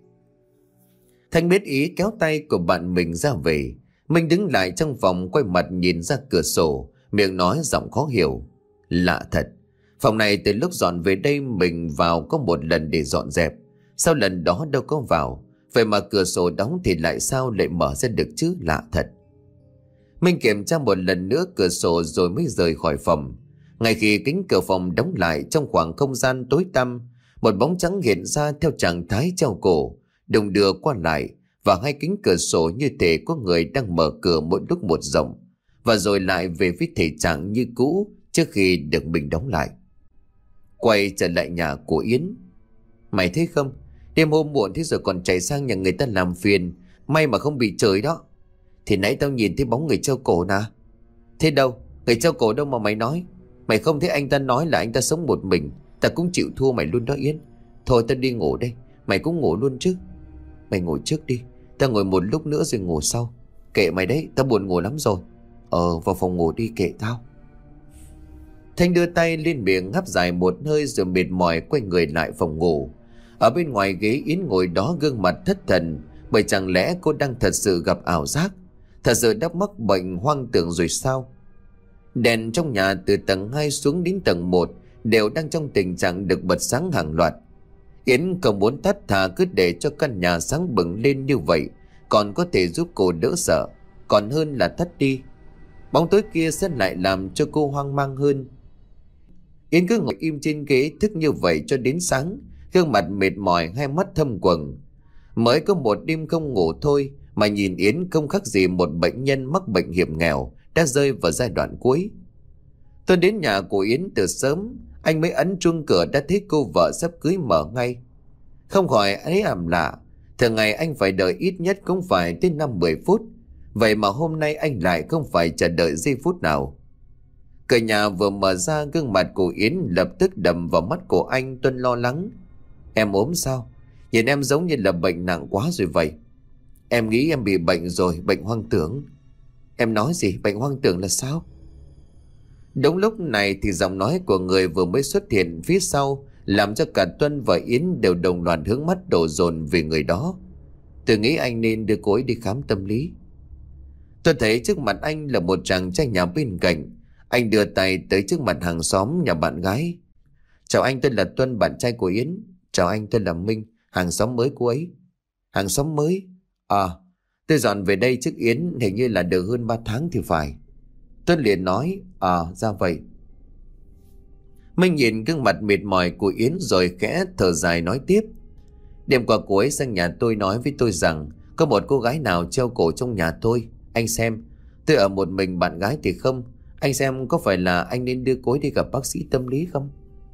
Thanh biết ý, kéo tay của bạn mình ra về. Minh đứng lại trong phòng, quay mặt nhìn ra cửa sổ, miệng nói giọng khó hiểu. Lạ thật, phòng này từ lúc dọn về đây mình vào có một lần để dọn dẹp. Sau lần đó đâu có vào. Vậy mà cửa sổ đóng thì lại sao lại mở ra được chứ, lạ thật. Minh kiểm tra một lần nữa cửa sổ rồi mới rời khỏi phòng. Ngay khi kính cửa phòng đóng lại, trong khoảng không gian tối tăm, một bóng trắng hiện ra theo trạng thái treo cổ, đung đưa qua lại, và hai kính cửa sổ như thể có người đang mở cửa mỗi lúc một rộng, và rồi lại về với thể trạng như cũ trước khi được mình đóng lại. Quay trở lại nhà của Yến. Mày thấy không, đêm hôm muộn thế rồi còn chạy sang nhà người ta làm phiền, may mà không bị trời đó. Thì nãy tao nhìn thấy bóng người treo cổ nè. Thế đâu, người treo cổ đâu mà mày nói? Mày không thấy anh ta nói là anh ta sống một mình, ta cũng chịu thua mày luôn đó Yến. Thôi tao đi ngủ đây, mày cũng ngủ luôn chứ. Mày ngủ trước đi, tao ngồi một lúc nữa rồi ngủ sau. Kệ mày đấy, tao buồn ngủ lắm rồi. Ờ, vào phòng ngủ đi, kệ tao. Thanh đưa tay lên miệng hắp dài một hơi rồi mệt mỏi quay người lại phòng ngủ. Ở bên ngoài ghế Yến ngồi đó gương mặt thất thần, bởi chẳng lẽ cô đang thật sự gặp ảo giác, thật sự đã mắc bệnh hoang tưởng rồi sao? Đèn trong nhà từ tầng hai xuống đến tầng một đều đang trong tình trạng được bật sáng hàng loạt. Yến không muốn tắt, thà cứ để cho căn nhà sáng bừng lên như vậy còn có thể giúp cô đỡ sợ, còn hơn là tắt đi. Bóng tối kia sẽ lại làm cho cô hoang mang hơn. Yến cứ ngồi im trên ghế thức như vậy cho đến sáng, gương mặt mệt mỏi, hai mắt thâm quầng. Mới có một đêm không ngủ thôi mà nhìn Yến không khác gì một bệnh nhân mắc bệnh hiểm nghèo đã rơi vào giai đoạn cuối. Tôi đến nhà của Yến từ sớm, anh mới ấn chuông cửa đã thấy cô vợ sắp cưới mở ngay. Không khỏi ấy ảm lạ, thường ngày anh phải đợi ít nhất cũng phải tới năm mười phút, vậy mà hôm nay anh lại không phải chờ đợi giây phút nào. Cửa nhà vừa mở ra, gương mặt của Yến lập tức đầm vào mắt của anh. Tuân lo lắng: "Em ốm sao? Nhìn em giống như là bệnh nặng quá rồi vậy." "Em nghĩ em bị bệnh rồi, bệnh hoang tưởng." "Em nói gì? Bệnh hoang tưởng là sao?" Đúng lúc này thì giọng nói của người vừa mới xuất hiện phía sau làm cho cả Tuân và Yến đều đồng loạt hướng mắt đổ dồn về người đó. "Tôi nghĩ anh nên đưa cô ấy đi khám tâm lý." Tôi thấy trước mặt anh là một chàng trai nhà bên cạnh. Anh đưa tay tới trước mặt hàng xóm nhà bạn gái. "Chào anh, tôi là Tuân, bạn trai của Yến." "Chào anh, tôi là Minh, hàng xóm mới cô ấy." "Hàng xóm mới? À, tôi dọn về đây trước Yến hình như là được hơn ba tháng thì phải." Tuân liền nói: "À, ra vậy." Minh nhìn gương mặt mệt mỏi của Yến rồi khẽ thở dài nói tiếp: "Đêm qua cô ấy sang nhà tôi nói với tôi rằng có một cô gái nào treo cổ trong nhà tôi. Anh xem, tôi ở một mình bạn gái thì không. Anh xem có phải là anh nên đưa cô ấy đi gặp bác sĩ tâm lý không?"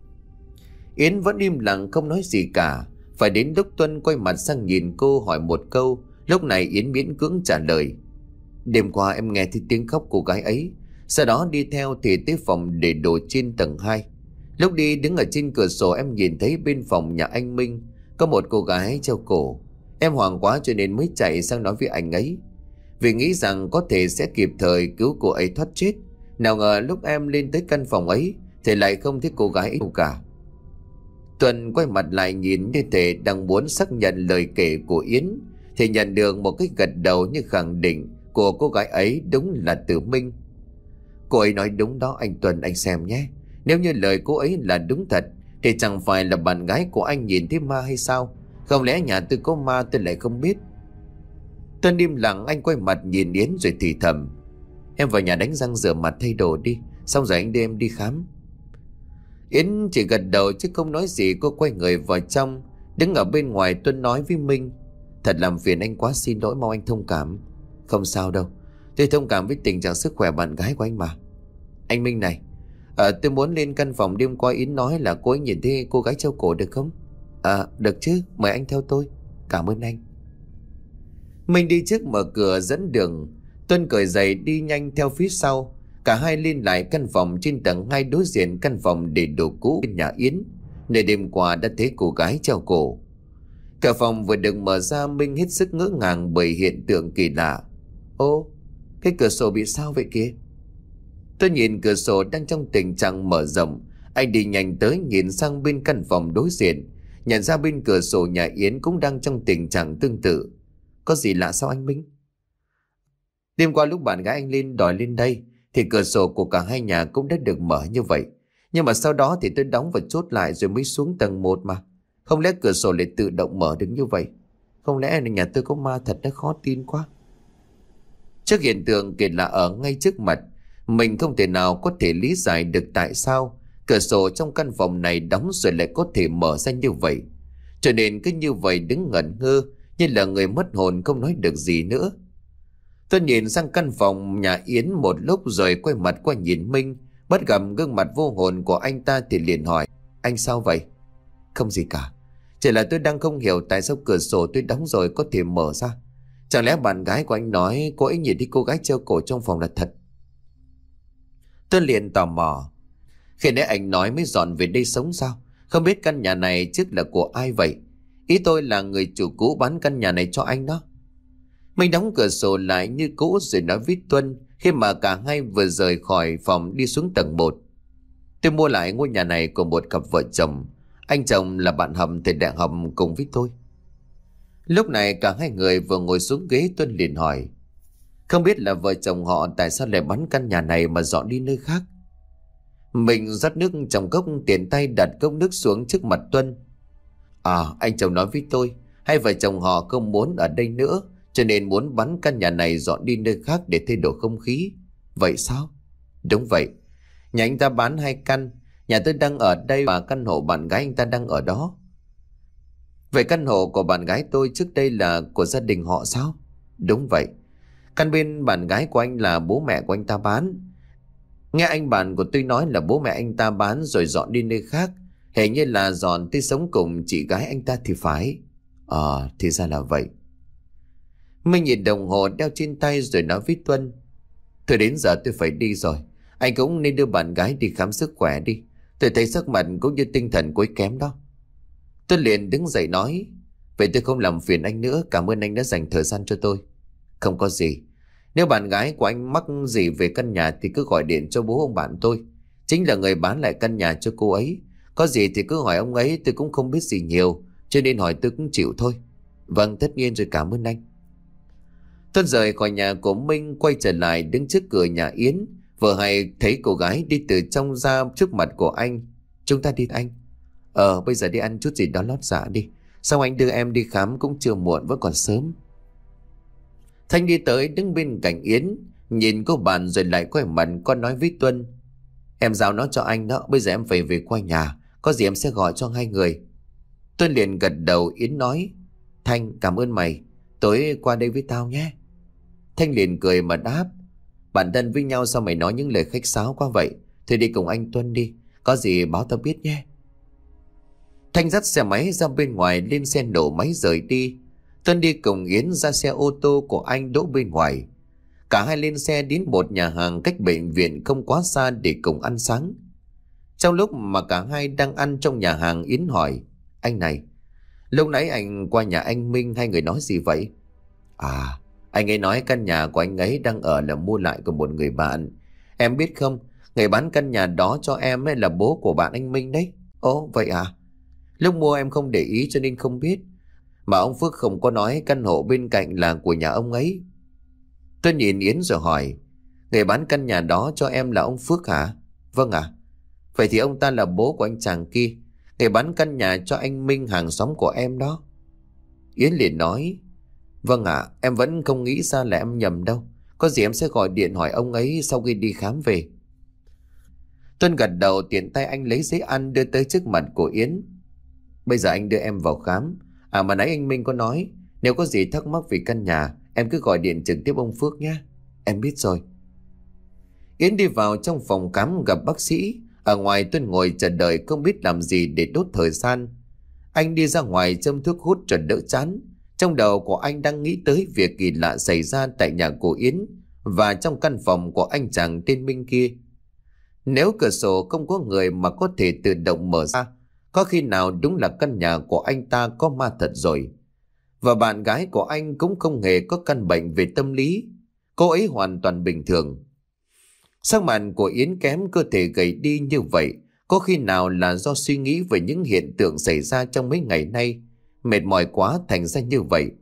Yến vẫn im lặng không nói gì cả. Phải đến lúc Tuân quay mặt sang nhìn cô hỏi một câu, lúc này Yến miễn cưỡng trả lời: "Đêm qua em nghe thấy tiếng khóc cô gái ấy. Sau đó đi theo thì tới phòng để đồ trên tầng hai. Lúc đi đứng ở trên cửa sổ em nhìn thấy bên phòng nhà anh Minh có một cô gái treo cổ. Em hoảng quá cho nên mới chạy sang nói với anh ấy, vì nghĩ rằng có thể sẽ kịp thời cứu cô ấy thoát chết. Nào ngờ lúc em lên tới căn phòng ấy thì lại không thấy cô gái ấy đâu cả." Tuân quay mặt lại nhìn như thể đang muốn xác nhận lời kể của Yến, thì nhận được một cái gật đầu như khẳng định của cô gái ấy đúng là Tử Minh. "Cô ấy nói đúng đó anh Tuân, anh xem nhé. Nếu như lời cô ấy là đúng thật thì chẳng phải là bạn gái của anh nhìn thấy ma hay sao? Không lẽ nhà tôi có ma tôi lại không biết?" Tuân im lặng, anh quay mặt nhìn Yến rồi thì thầm: "Em vào nhà đánh răng rửa mặt thay đồ đi, xong rồi anh đưa em đi khám." Yến chỉ gật đầu chứ không nói gì. Cô quay người vào trong. Đứng ở bên ngoài, Tuân nói với Minh: "Thật làm phiền anh quá, xin lỗi, mong anh thông cảm." "Không sao đâu, tôi thông cảm với tình trạng sức khỏe bạn gái của anh mà." "Anh Minh này, à, tôi muốn lên căn phòng đêm qua Yến nói là cô ấy nhìn thấy cô gái treo cổ được không?" "À, được chứ, mời anh theo tôi." "Cảm ơn anh." Minh đi trước mở cửa dẫn đường. Tuân cởi giày đi nhanh theo phía sau. Cả hai lên lại căn phòng trên tầng hai đối diện căn phòng để đồ cũ bên nhà Yến, nơi đêm qua đã thấy cô gái treo cổ. Cả phòng vừa được mở ra, Minh hết sức ngỡ ngàng bởi hiện tượng kỳ lạ. "Ô, cái cửa sổ bị sao vậy kìa?" Tôi nhìn cửa sổ đang trong tình trạng mở rộng. Anh đi nhanh tới nhìn sang bên căn phòng đối diện, nhận ra bên cửa sổ nhà Yến cũng đang trong tình trạng tương tự. "Có gì lạ sao anh Minh?" "Đêm qua lúc bạn gái anh lên đòi lên đây thì cửa sổ của cả hai nhà cũng đã được mở như vậy. Nhưng mà sau đó thì tôi đóng và chốt lại rồi mới xuống tầng một mà. Không lẽ cửa sổ lại tự động mở được như vậy? Không lẽ là nhà tôi có ma thật, nó khó tin quá." Trước hiện tượng kỳ lạ ở ngay trước mặt, mình không thể nào có thể lý giải được tại sao cửa sổ trong căn phòng này đóng rồi lại có thể mở ra như vậy. Cho nên cứ như vậy đứng ngẩn ngơ như là người mất hồn, không nói được gì nữa. Tôi nhìn sang căn phòng nhà Yến một lúc rồi quay mặt qua nhìn Minh. Bắt gặp gương mặt vô hồn của anh ta thì liền hỏi: "Anh sao vậy?" "Không gì cả, chỉ là tôi đang không hiểu tại sao cửa sổ tôi đóng rồi có thể mở ra. Chẳng lẽ bạn gái của anh nói cô ấy nhìn thấy cô gái treo cổ trong phòng là thật?" Tôi liền tò mò: "Khi nãy anh nói mới dọn về đây sống sao? Không biết căn nhà này trước là của ai vậy?" "Ý tôi là người chủ cũ bán căn nhà này cho anh đó." Mình đóng cửa sổ lại như cũ rồi nói với Tuân khi mà cả hai vừa rời khỏi phòng đi xuống tầng một: "Tôi mua lại ngôi nhà này của một cặp vợ chồng. Anh chồng là bạn học thời đại học cùng với tôi." Lúc này cả hai người vừa ngồi xuống ghế, Tuân liền hỏi: "Không biết là vợ chồng họ tại sao lại bán căn nhà này mà dọn đi nơi khác?" Mình rót nước trong cốc, tiện tay đặt cốc nước xuống trước mặt Tuân. "À, anh chồng nói với tôi hai vợ chồng họ không muốn ở đây nữa, cho nên muốn bán căn nhà này dọn đi nơi khác để thay đổi không khí. Vậy sao? Đúng vậy. Nhà anh ta bán hai căn. Nhà tôi đang ở đây và căn hộ bạn gái anh ta đang ở đó. Vậy căn hộ của bạn gái tôi trước đây là của gia đình họ sao? Đúng vậy. Căn bên bạn gái của anh là bố mẹ của anh ta bán. Nghe anh bạn của tôi nói là bố mẹ anh ta bán rồi dọn đi nơi khác. Hình như là dọn tới sống cùng chị gái anh ta thì phải. Ờ, thì ra là vậy. Minh nhìn đồng hồ đeo trên tay rồi nói với Tuân. Thôi đến giờ tôi phải đi rồi. Anh cũng nên đưa bạn gái đi khám sức khỏe đi. Tôi thấy sắc mặt cũng như tinh thần của ấy kém đó. Tuân liền đứng dậy nói. Vậy tôi không làm phiền anh nữa. Cảm ơn anh đã dành thời gian cho tôi. Không có gì. Nếu bạn gái của anh mắc gì về căn nhà thì cứ gọi điện cho bố ông bạn tôi. Chính là người bán lại căn nhà cho cô ấy. Có gì thì cứ hỏi ông ấy, tôi cũng không biết gì nhiều, cho nên hỏi tôi cũng chịu thôi. Vâng, tất nhiên rồi, cảm ơn anh. Tuân rời khỏi nhà của Minh, quay trở lại đứng trước cửa nhà Yến. Vừa hay thấy cô gái đi từ trong ra trước mặt của anh. Chúng ta đi anh. Ờ, bây giờ đi ăn chút gì đó lót dạ đi. Xong anh đưa em đi khám cũng chưa muộn, vẫn còn sớm. Thanh đi tới đứng bên cạnh Yến, nhìn cô bạn rồi lại quay mặt con nói với Tuân. Em giao nó cho anh đó, bây giờ em phải về qua nhà. Có gì em sẽ gọi cho hai người. Tuân liền gật đầu. Yến nói. Thanh, cảm ơn mày. Tối qua đây với tao nhé. Thanh liền cười mà đáp. Bản thân với nhau sao mày nói những lời khách sáo quá vậy? Thì đi cùng anh Tuân đi. Có gì báo tao biết nhé. Thanh dắt xe máy ra bên ngoài, lên xe nổ máy rời đi. Tuân đi cùng Yến ra xe ô tô của anh đỗ bên ngoài. Cả hai lên xe đến một nhà hàng cách bệnh viện không quá xa để cùng ăn sáng. Trong lúc mà cả hai đang ăn trong nhà hàng, Yến hỏi. Anh này, lúc nãy anh qua nhà anh Minh, hai người nói gì vậy? À, anh ấy nói căn nhà của anh ấy đang ở là mua lại của một người bạn. Em biết không, người bán căn nhà đó cho em ấy là bố của bạn anh Minh đấy. Ồ, vậy à? Lúc mua em không để ý cho nên không biết. Mà ông Phước không có nói căn hộ bên cạnh là của nhà ông ấy. Tôi nhìn Yến rồi hỏi. Người bán căn nhà đó cho em là ông Phước hả? Vâng ạ. À? Vậy thì ông ta là bố của anh chàng kia, người bán căn nhà cho anh Minh, hàng xóm của em đó. Yến liền nói. Vâng ạ, à, em vẫn không nghĩ ra là em nhầm đâu. Có gì em sẽ gọi điện hỏi ông ấy sau khi đi khám về. Tuân gật đầu, tiện tay anh lấy giấy ăn đưa tới trước mặt của Yến. Bây giờ anh đưa em vào khám. À mà nãy anh Minh có nói, nếu có gì thắc mắc về căn nhà, em cứ gọi điện trực tiếp ông Phước nhé. Em biết rồi. Yến đi vào trong phòng khám gặp bác sĩ. Ở ngoài Tuân ngồi chờ đợi không biết làm gì để đốt thời gian. Anh đi ra ngoài châm thuốc hút cho đỡ chán. Trong đầu của anh đang nghĩ tới việc kỳ lạ xảy ra tại nhà của Yến và trong căn phòng của anh chàng tên Minh kia. Nếu cửa sổ không có người mà có thể tự động mở ra, có khi nào đúng là căn nhà của anh ta có ma thật rồi. Và bạn gái của anh cũng không hề có căn bệnh về tâm lý. Cô ấy hoàn toàn bình thường. Sắc mặt của Yến kém, cơ thể gầy đi như vậy, có khi nào là do suy nghĩ về những hiện tượng xảy ra trong mấy ngày nay, mệt mỏi quá thành ra như vậy.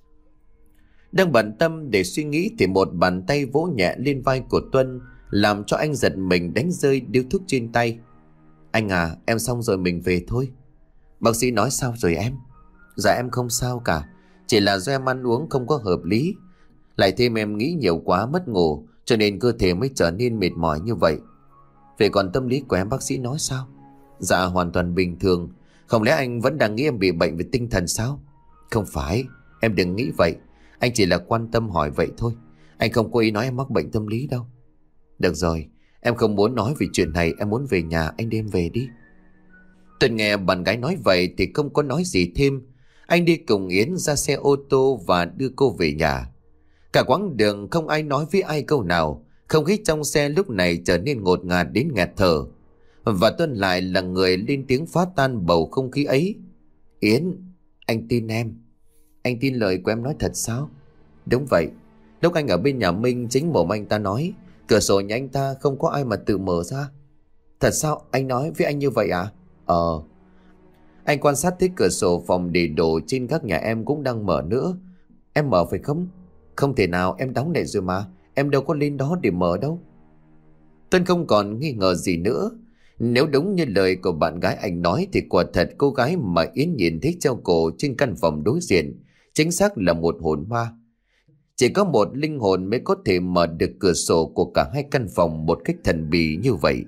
Đang bận tâm để suy nghĩ thì một bàn tay vỗ nhẹ lên vai của Tuân, làm cho anh giật mình đánh rơi điếu thuốc trên tay. Anh à, em xong rồi, mình về thôi. Bác sĩ nói sao rồi em? Dạ em không sao cả, chỉ là do em ăn uống không có hợp lý, lại thêm em nghĩ nhiều quá mất ngủ, cho nên cơ thể mới trở nên mệt mỏi như vậy. Vậy còn tâm lý của em bác sĩ nói sao? Dạ hoàn toàn bình thường. Không lẽ anh vẫn đang nghĩ em bị bệnh về tinh thần sao? Không phải, em đừng nghĩ vậy. Anh chỉ là quan tâm hỏi vậy thôi. Anh không có ý nói em mắc bệnh tâm lý đâu. Được rồi, em không muốn nói về chuyện này, em muốn về nhà, anh đem về đi. Tuân nghe bạn gái nói vậy thì không có nói gì thêm. Anh đi cùng Yến ra xe ô tô và đưa cô về nhà. Cả quãng đường không ai nói với ai câu nào. Không khí trong xe lúc này trở nên ngột ngạt đến nghẹt thở. Và Tuân lại là người lên tiếng phá tan bầu không khí ấy. Yến, anh tin em. Anh tin lời của em nói thật sao? Đúng vậy. Lúc anh ở bên nhà Minh, chính mồm anh ta nói cửa sổ nhà anh ta không có ai mà tự mở ra. Thật sao? Anh nói với anh như vậy à? Ờ. Anh quan sát thấy cửa sổ phòng để đồ trên các nhà em cũng đang mở nữa. Em mở phải không? Không thể nào, em đóng lại rồi mà. Em đâu có lên đó để mở đâu. Tuân không còn nghi ngờ gì nữa. Nếu đúng như lời của bạn gái anh nói thì quả thật cô gái mà Yến nhìn thấy treo cổ trên căn phòng đối diện chính xác là một hồn ma. Chỉ có một linh hồn mới có thể mở được cửa sổ của cả hai căn phòng một cách thần bí như vậy.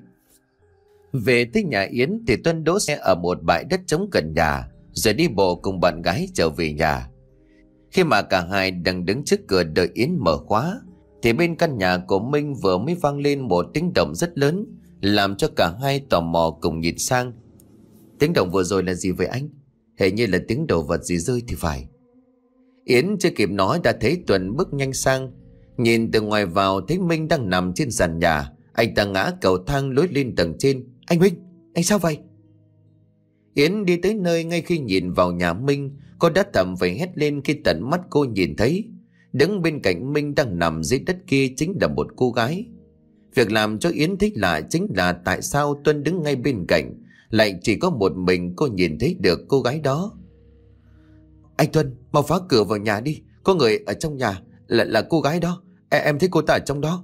Về tới nhà Yến thì Tuân đỗ xe ở một bãi đất trống gần nhà, rồi đi bộ cùng bạn gái trở về nhà. Khi mà cả hai đang đứng trước cửa đợi Yến mở khóa, thì bên căn nhà của Minh vừa mới vang lên một tiếng động rất lớn, làm cho cả hai tò mò cùng nhìn sang. Tiếng động vừa rồi là gì vậy anh? Hình như là tiếng đồ vật gì rơi thì phải. Yến chưa kịp nói đã thấy Tuấn bước nhanh sang. Nhìn từ ngoài vào thấy Minh đang nằm trên sàn nhà. Anh ta ngã cầu thang lối lên tầng trên. Anh Minh, anh sao vậy? Yến đi tới nơi, ngay khi nhìn vào nhà Minh, cô đã thầm phải hét lên khi tận mắt cô nhìn thấy đứng bên cạnh Minh đang nằm dưới đất kia chính là một cô gái. Việc làm cho Yến thích lạ chính là tại sao Tuân đứng ngay bên cạnh lại chỉ có một mình cô nhìn thấy được cô gái đó. Anh Tuân, mau phá cửa vào nhà đi, có người ở trong nhà, là là cô gái đó, em, em thấy cô ta ở trong đó.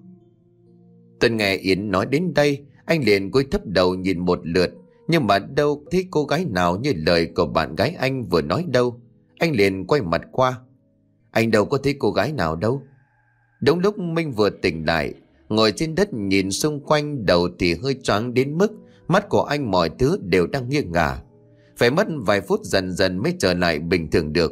Tuân nghe Yến nói đến đây, anh liền cúi thấp đầu nhìn một lượt, nhưng mà đâu thấy cô gái nào như lời của bạn gái anh vừa nói đâu. Anh liền quay mặt qua. Anh đâu có thấy cô gái nào đâu. Đúng lúc Minh vừa tỉnh lại, ngồi trên đất nhìn xung quanh, đầu thì hơi choáng đến mức mắt của anh mọi thứ đều đang nghiêng ngả. Phải mất vài phút dần dần mới trở lại bình thường được.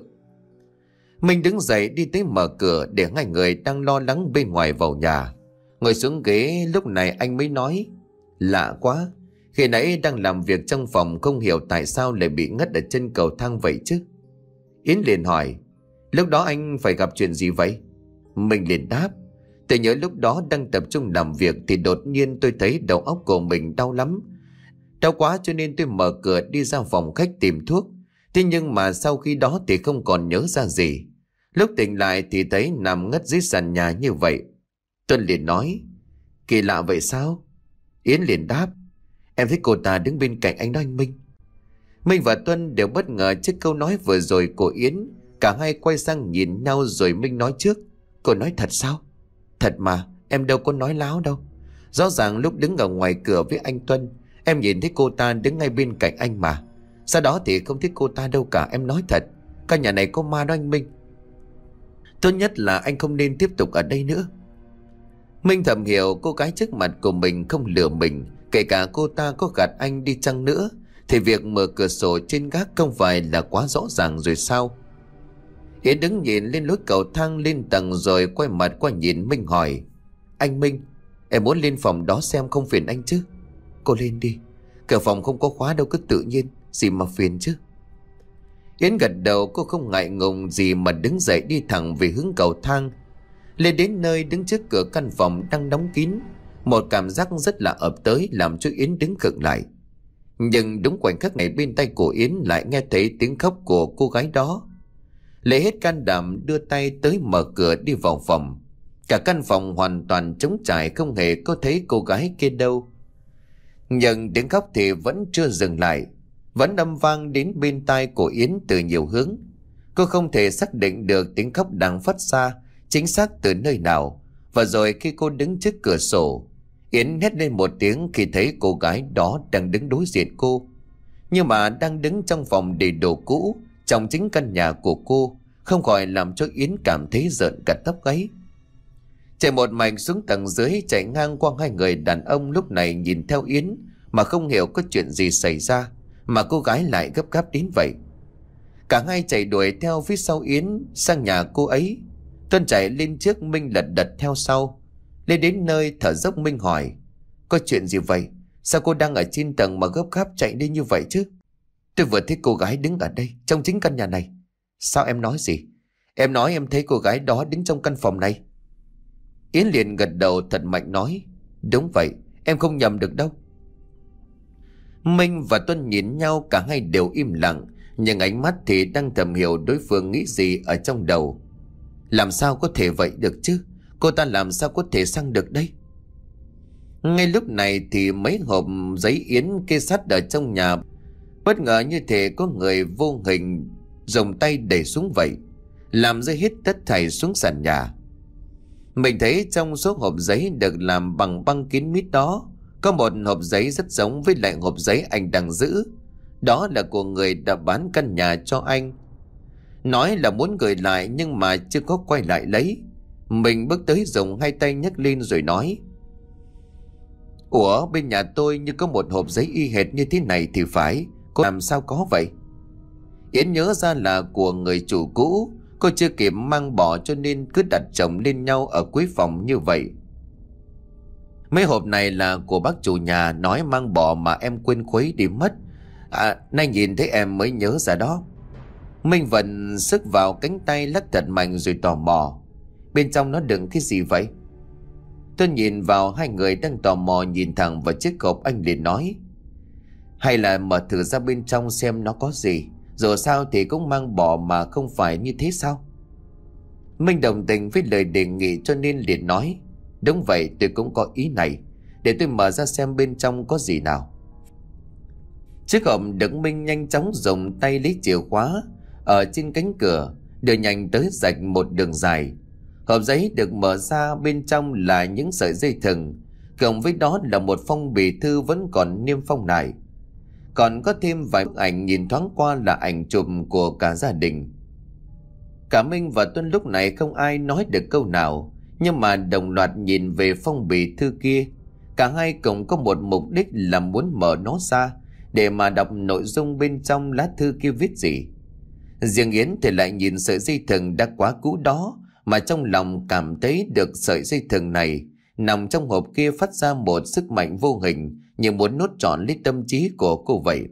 Minh đứng dậy đi tới mở cửa để hai người đang lo lắng bên ngoài vào nhà. Ngồi xuống ghế, lúc này anh mới nói: Lạ quá, khi nãy đang làm việc trong phòng không hiểu tại sao lại bị ngất ở chân cầu thang vậy chứ. Yến liền hỏi: Lúc đó anh phải gặp chuyện gì vậy? Mình liền đáp: Tôi nhớ lúc đó đang tập trung làm việc thì đột nhiên tôi thấy đầu óc của mình đau lắm. Đau quá cho nên tôi mở cửa đi ra phòng khách tìm thuốc. Thế nhưng mà sau khi đó thì không còn nhớ ra gì. Lúc tỉnh lại thì thấy nằm ngất dưới sàn nhà như vậy. Tuân liền nói: Kỳ lạ vậy sao? Yến liền đáp: Em thấy cô ta đứng bên cạnh anh đó anh Minh. Minh và Tuân đều bất ngờ trước câu nói vừa rồi của Yến. Cả hai quay sang nhìn nhau rồi Minh nói trước: Cô nói thật sao? Thật mà, em đâu có nói láo đâu. Rõ ràng lúc đứng ở ngoài cửa với anh Tuân, em nhìn thấy cô ta đứng ngay bên cạnh anh mà. Sau đó thì không thấy cô ta đâu cả, em nói thật. Căn nhà này có ma đó anh Minh. Tốt nhất là anh không nên tiếp tục ở đây nữa. Minh thầm hiểu cô gái trước mặt của mình không lừa mình. Kể cả cô ta có gạt anh đi chăng nữa thì việc mở cửa sổ trên gác không phải là quá rõ ràng rồi sao? Yến đứng nhìn lên lối cầu thang lên tầng rồi quay mặt qua nhìn Minh hỏi: Anh Minh, em muốn lên phòng đó xem không phiền anh chứ? Cô lên đi, cửa phòng không có khóa đâu, cứ tự nhiên, gì mà phiền chứ. Yến gật đầu, cô không ngại ngùng gì mà đứng dậy đi thẳng về hướng cầu thang. Lên đến nơi đứng trước cửa căn phòng đang đóng kín, một cảm giác rất lạ ập tới làm cho Yến đứng khựng lại. Nhưng đúng khoảnh khắc này bên tai của Yến lại nghe thấy tiếng khóc của cô gái đó. Lấy hết can đảm đưa tay tới mở cửa đi vào phòng. Cả căn phòng hoàn toàn trống trải, không hề có thấy cô gái kia đâu. Nhưng tiếng khóc thì vẫn chưa dừng lại, vẫn âm vang đến bên tai của Yến từ nhiều hướng. Cô không thể xác định được tiếng khóc đang phát ra chính xác từ nơi nào. Và rồi khi cô đứng trước cửa sổ, Yến hét lên một tiếng khi thấy cô gái đó đang đứng đối diện cô. Nhưng mà đang đứng trong phòng để đồ cũ, trong chính căn nhà của cô, không khỏi làm cho Yến cảm thấy rợn cả tóc gáy. Chạy một mạch xuống tầng dưới, chạy ngang qua hai người đàn ông lúc này nhìn theo Yến mà không hiểu có chuyện gì xảy ra mà cô gái lại gấp gáp đến vậy. Cả hai chạy đuổi theo phía sau Yến sang nhà cô ấy. Tuân chạy lên trước, Minh lật đật theo sau. Lên đến nơi thở dốc, Minh hỏi: Có chuyện gì vậy? Sao cô đang ở trên tầng mà gấp gáp chạy đi như vậy chứ? Tôi vừa thấy cô gái đứng ở đây, trong chính căn nhà này. Sao em nói gì? Em nói em thấy cô gái đó đứng trong căn phòng này. Yến liền gật đầu thật mạnh nói: Đúng vậy, em không nhầm được đâu. Minh và Tuân nhìn nhau, cả hai đều im lặng, nhưng ánh mắt thì đang thầm hiểu đối phương nghĩ gì ở trong đầu. Làm sao có thể vậy được chứ? Cô ta làm sao có thể sang được đây? Ngay lúc này thì mấy hộp giấy Yến kê sắt ở trong nhà bất ngờ như thể có người vô hình dùng tay đẩy xuống vậy, làm rơi hết tất thảy xuống sàn nhà. Mình thấy trong số hộp giấy được làm bằng băng kín mít đó, có một hộp giấy rất giống với lại hộp giấy anh đang giữ. Đó là của người đã bán căn nhà cho anh. Nói là muốn gửi lại nhưng mà chưa có quay lại lấy. Mình bước tới dùng hai tay nhấc lên rồi nói: Ủa, bên nhà tôi như có một hộp giấy y hệt như thế này thì phải. Cô làm sao có vậy? Yến nhớ ra là của người chủ cũ. Cô chưa kịp mang bỏ cho nên cứ đặt chồng lên nhau ở cuối phòng như vậy. Mấy hộp này là của bác chủ nhà nói mang bỏ mà em quên khuấy đi mất. À, nay nhìn thấy em mới nhớ ra đó. Minh vận sức vào cánh tay lắc thật mạnh rồi tò mò: Bên trong nó đựng cái gì vậy? Tôi nhìn vào hai người đang tò mò nhìn thẳng vào chiếc hộp, anh liền nói: Hay là mở thử ra bên trong xem nó có gì. Dù sao thì cũng mang bỏ mà, không phải như thế sao? Minh đồng tình với lời đề nghị cho nên liền nói: Đúng vậy, tôi cũng có ý này. Để tôi mở ra xem bên trong có gì nào. Chiếc hộp đựng Minh nhanh chóng dùng tay lấy chìa khóa ở trên cánh cửa, đưa nhanh tới rạch một đường dài. Hộp giấy được mở ra, bên trong là những sợi dây thừng, cộng với đó là một phong bì thư vẫn còn niêm phong lại. Còn có thêm vài bức ảnh nhìn thoáng qua là ảnh chụp của cả gia đình. Cả Minh và Tuân lúc này không ai nói được câu nào, nhưng mà đồng loạt nhìn về phong bì thư kia. Cả hai cùng có một mục đích là muốn mở nó ra để mà đọc nội dung bên trong lá thư kia viết gì. Riêng Yến thì lại nhìn sợi dây thừng đã quá cũ đó mà trong lòng cảm thấy được sợi dây thừng này nằm trong hộp kia phát ra một sức mạnh vô hình, như muốn nuốt trọn lấy tâm trí của cô vậy.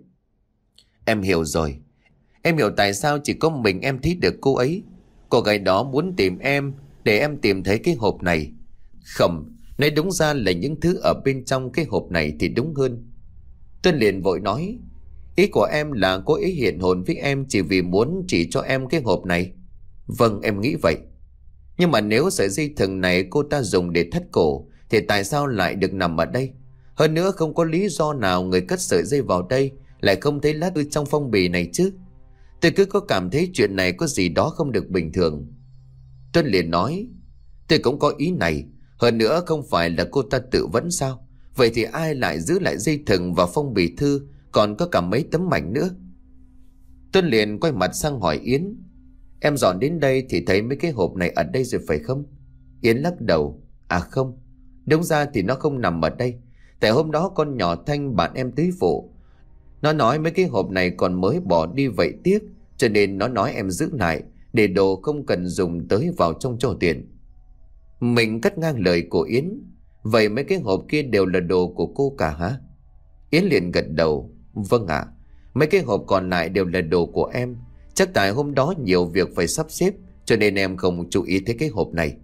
Em hiểu rồi. Em hiểu tại sao chỉ có mình em thấy được cô ấy. Cô gái đó muốn tìm em để em tìm thấy cái hộp này. Không, nói đúng ra là những thứ ở bên trong cái hộp này thì đúng hơn. Tuân liền vội nói: Ý của em là cô ấy hiện hồn với em chỉ vì muốn chỉ cho em cái hộp này. Vâng, em nghĩ vậy. Nhưng mà nếu sợi dây thừng này cô ta dùng để thắt cổ thì tại sao lại được nằm ở đây? Hơn nữa không có lý do nào người cất sợi dây vào đây lại không thấy lá thư trong phong bì này chứ. Tôi cứ có cảm thấy chuyện này có gì đó không được bình thường. Tuân liền nói: Tôi cũng có ý này. Hơn nữa không phải là cô ta tự vẫn sao? Vậy thì ai lại giữ lại dây thừng và phong bì thư, còn có cả mấy tấm mảnh nữa? Tuân liền quay mặt sang hỏi Yến: Em dọn đến đây thì thấy mấy cái hộp này ở đây rồi phải không? Yến lắc đầu: À không, đúng ra thì nó không nằm ở đây. Tại hôm đó con nhỏ Thanh bạn em tới phụ, nó nói mấy cái hộp này còn mới bỏ đi vậy tiếc, cho nên nó nói em giữ lại để đồ không cần dùng tới vào trong cho tiền. Mình cắt ngang lời của Yến: Vậy mấy cái hộp kia đều là đồ của cô cả hả? Yến liền gật đầu: Vâng ạ, à, mấy cái hộp còn lại đều là đồ của em. Chắc tại hôm đó nhiều việc phải sắp xếp cho nên em không chú ý thấy cái hộp này.